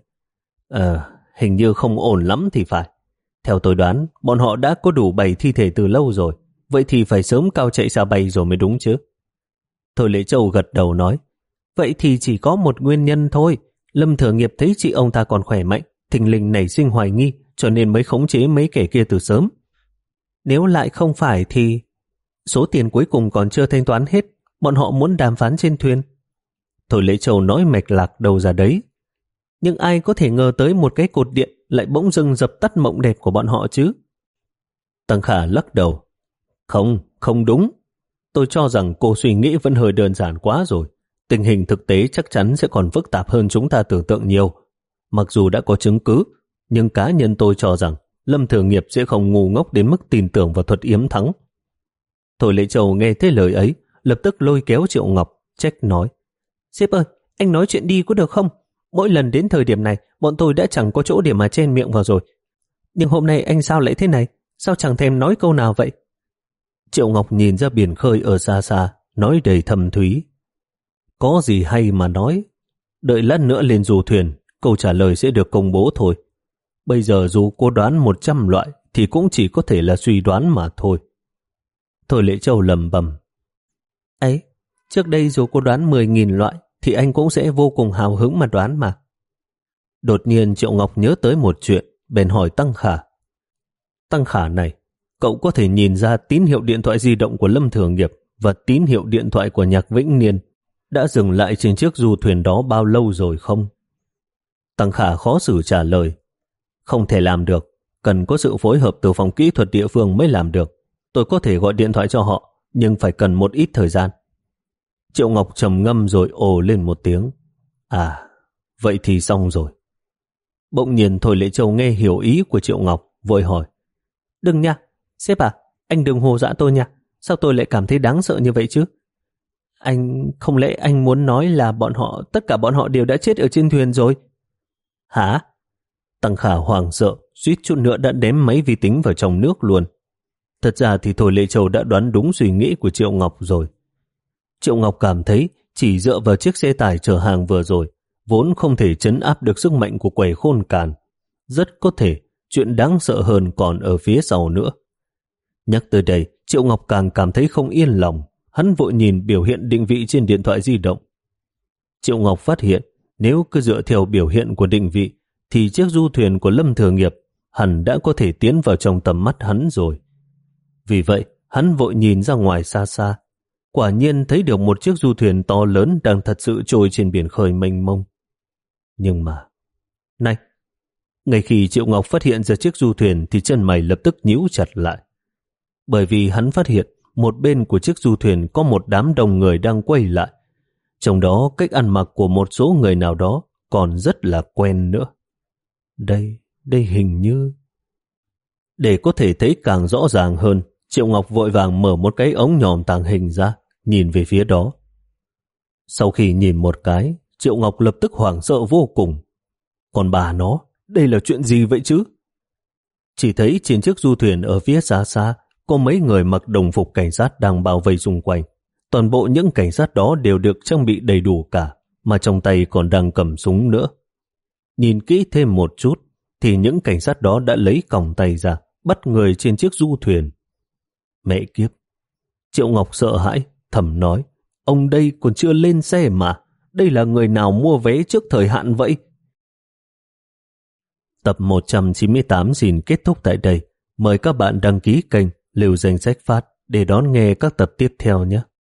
Ờ, hình như không ổn lắm thì phải. Theo tôi đoán, bọn họ đã có đủ bảy thi thể từ lâu rồi, vậy thì phải sớm cao chạy xa bay rồi mới đúng chứ. Thôi Lệ Châu gật đầu nói, vậy thì chỉ có một nguyên nhân thôi. Lâm Thường Nghiệp thấy chị ông ta còn khỏe mạnh, thình lình nảy sinh hoài nghi, cho nên mới khống chế mấy kẻ kia từ sớm. Nếu lại không phải thì số tiền cuối cùng còn chưa thanh toán hết, bọn họ muốn đàm phán trên thuyền. Thôi Lệ Châu nói mạch lạc đâu ra đấy. Nhưng ai có thể ngờ tới một cái cột điện lại bỗng dưng dập tắt mộng đẹp của bọn họ chứ? Tăng Khả lắc đầu. Không, không đúng. Tôi cho rằng cô suy nghĩ vẫn hơi đơn giản quá rồi. Tình hình thực tế chắc chắn sẽ còn phức tạp hơn chúng ta tưởng tượng nhiều. Mặc dù đã có chứng cứ, nhưng cá nhân tôi cho rằng Lâm Thường Nghiệp sẽ không ngu ngốc đến mức tin tưởng vào thuật yếm thắng. Thôi Lệ Châu nghe thấy lời ấy, lập tức lôi kéo Triệu Ngọc, trách nói, sếp ơi, anh nói chuyện đi có được không? Mỗi lần đến thời điểm này, bọn tôi đã chẳng có chỗ để mà chen miệng vào rồi. Nhưng hôm nay anh sao lại thế này? Sao chẳng thèm nói câu nào vậy? Triệu Ngọc nhìn ra biển khơi ở xa xa, nói đầy thầm thúy. Có gì hay mà nói. Đợi lát nữa lên du thuyền, câu trả lời sẽ được công bố thôi. Bây giờ dù cô đoán một trăm loại thì cũng chỉ có thể là suy đoán mà thôi. Thôi Lệ Châu lầm bầm. Ấy, trước đây dù cô đoán mười nghìn loại thì anh cũng sẽ vô cùng hào hứng mà đoán mà. Đột nhiên Triệu Ngọc nhớ tới một chuyện, bèn hỏi Tăng Khả. Tăng Khả này, cậu có thể nhìn ra tín hiệu điện thoại di động của Lâm Thường Nghiệp và tín hiệu điện thoại của Nhạc Vĩnh Niên đã dừng lại trên chiếc du thuyền đó bao lâu rồi không? Tăng Khả khó xử trả lời. Không thể làm được, cần có sự phối hợp từ phòng kỹ thuật địa phương mới làm được. Tôi có thể gọi điện thoại cho họ, nhưng phải cần một ít thời gian. Triệu Ngọc trầm ngâm rồi ồ lên một tiếng. À, vậy thì xong rồi. Bỗng nhiên Thôi Lệ Châu nghe hiểu ý của Triệu Ngọc, vội hỏi. Đừng nha, sếp à, anh đừng hồ dọa tôi nha. Sao tôi lại cảm thấy đáng sợ như vậy chứ? Anh, không lẽ anh muốn nói là bọn họ, tất cả bọn họ đều đã chết ở trên thuyền rồi? Hả? Tăng Khả hoảng sợ, suýt chút nữa đã đếm máy vi tính vào trong nước luôn. Thật ra thì Thôi Lệ Châu đã đoán đúng suy nghĩ của Triệu Ngọc rồi. Triệu Ngọc cảm thấy chỉ dựa vào chiếc xe tải chở hàng vừa rồi, vốn không thể trấn áp được sức mạnh của quẻ khôn càn. Rất có thể chuyện đáng sợ hơn còn ở phía sau nữa. Nhắc tới đây, Triệu Ngọc càng cảm thấy không yên lòng. Hắn vội nhìn biểu hiện định vị trên điện thoại di động. Triệu Ngọc phát hiện nếu cứ dựa theo biểu hiện của định vị thì chiếc du thuyền của Lâm Thường Nghiệp hẳn đã có thể tiến vào trong tầm mắt hắn rồi. Vì vậy, hắn vội nhìn ra ngoài xa xa. quả nhiên thấy được một chiếc du thuyền to lớn đang thật sự trôi trên biển khơi mênh mông. Nhưng mà, này, ngay khi Triệu Ngọc phát hiện ra chiếc du thuyền thì chân mày lập tức nhíu chặt lại. Bởi vì hắn phát hiện một bên của chiếc du thuyền có một đám đông người đang quay lại. Trong đó cách ăn mặc của một số người nào đó còn rất là quen nữa. Đây, đây hình như... Để có thể thấy càng rõ ràng hơn, Triệu Ngọc vội vàng mở một cái ống nhòm tàng hình ra, nhìn về phía đó. Sau khi nhìn một cái, Triệu Ngọc lập tức hoảng sợ vô cùng. Còn bà nó, đây là chuyện gì vậy chứ? Chỉ thấy trên chiếc du thuyền ở phía xa xa, có mấy người mặc đồng phục cảnh sát đang bao vây xung quanh. Toàn bộ những cảnh sát đó đều được trang bị đầy đủ cả, mà trong tay còn đang cầm súng nữa. Nhìn kỹ thêm một chút, thì những cảnh sát đó đã lấy còng tay ra, bắt người trên chiếc du thuyền. Mẹ kiếp! Triệu Ngọc sợ hãi, thầm nói, ông đây còn chưa lên xe mà, đây là người nào mua vé trước thời hạn vậy? Tập một trăm chín mươi tám xin kết thúc tại đây. Mời các bạn đăng ký kênh Lưu Danh Sách Phát để đón nghe các tập tiếp theo nhé.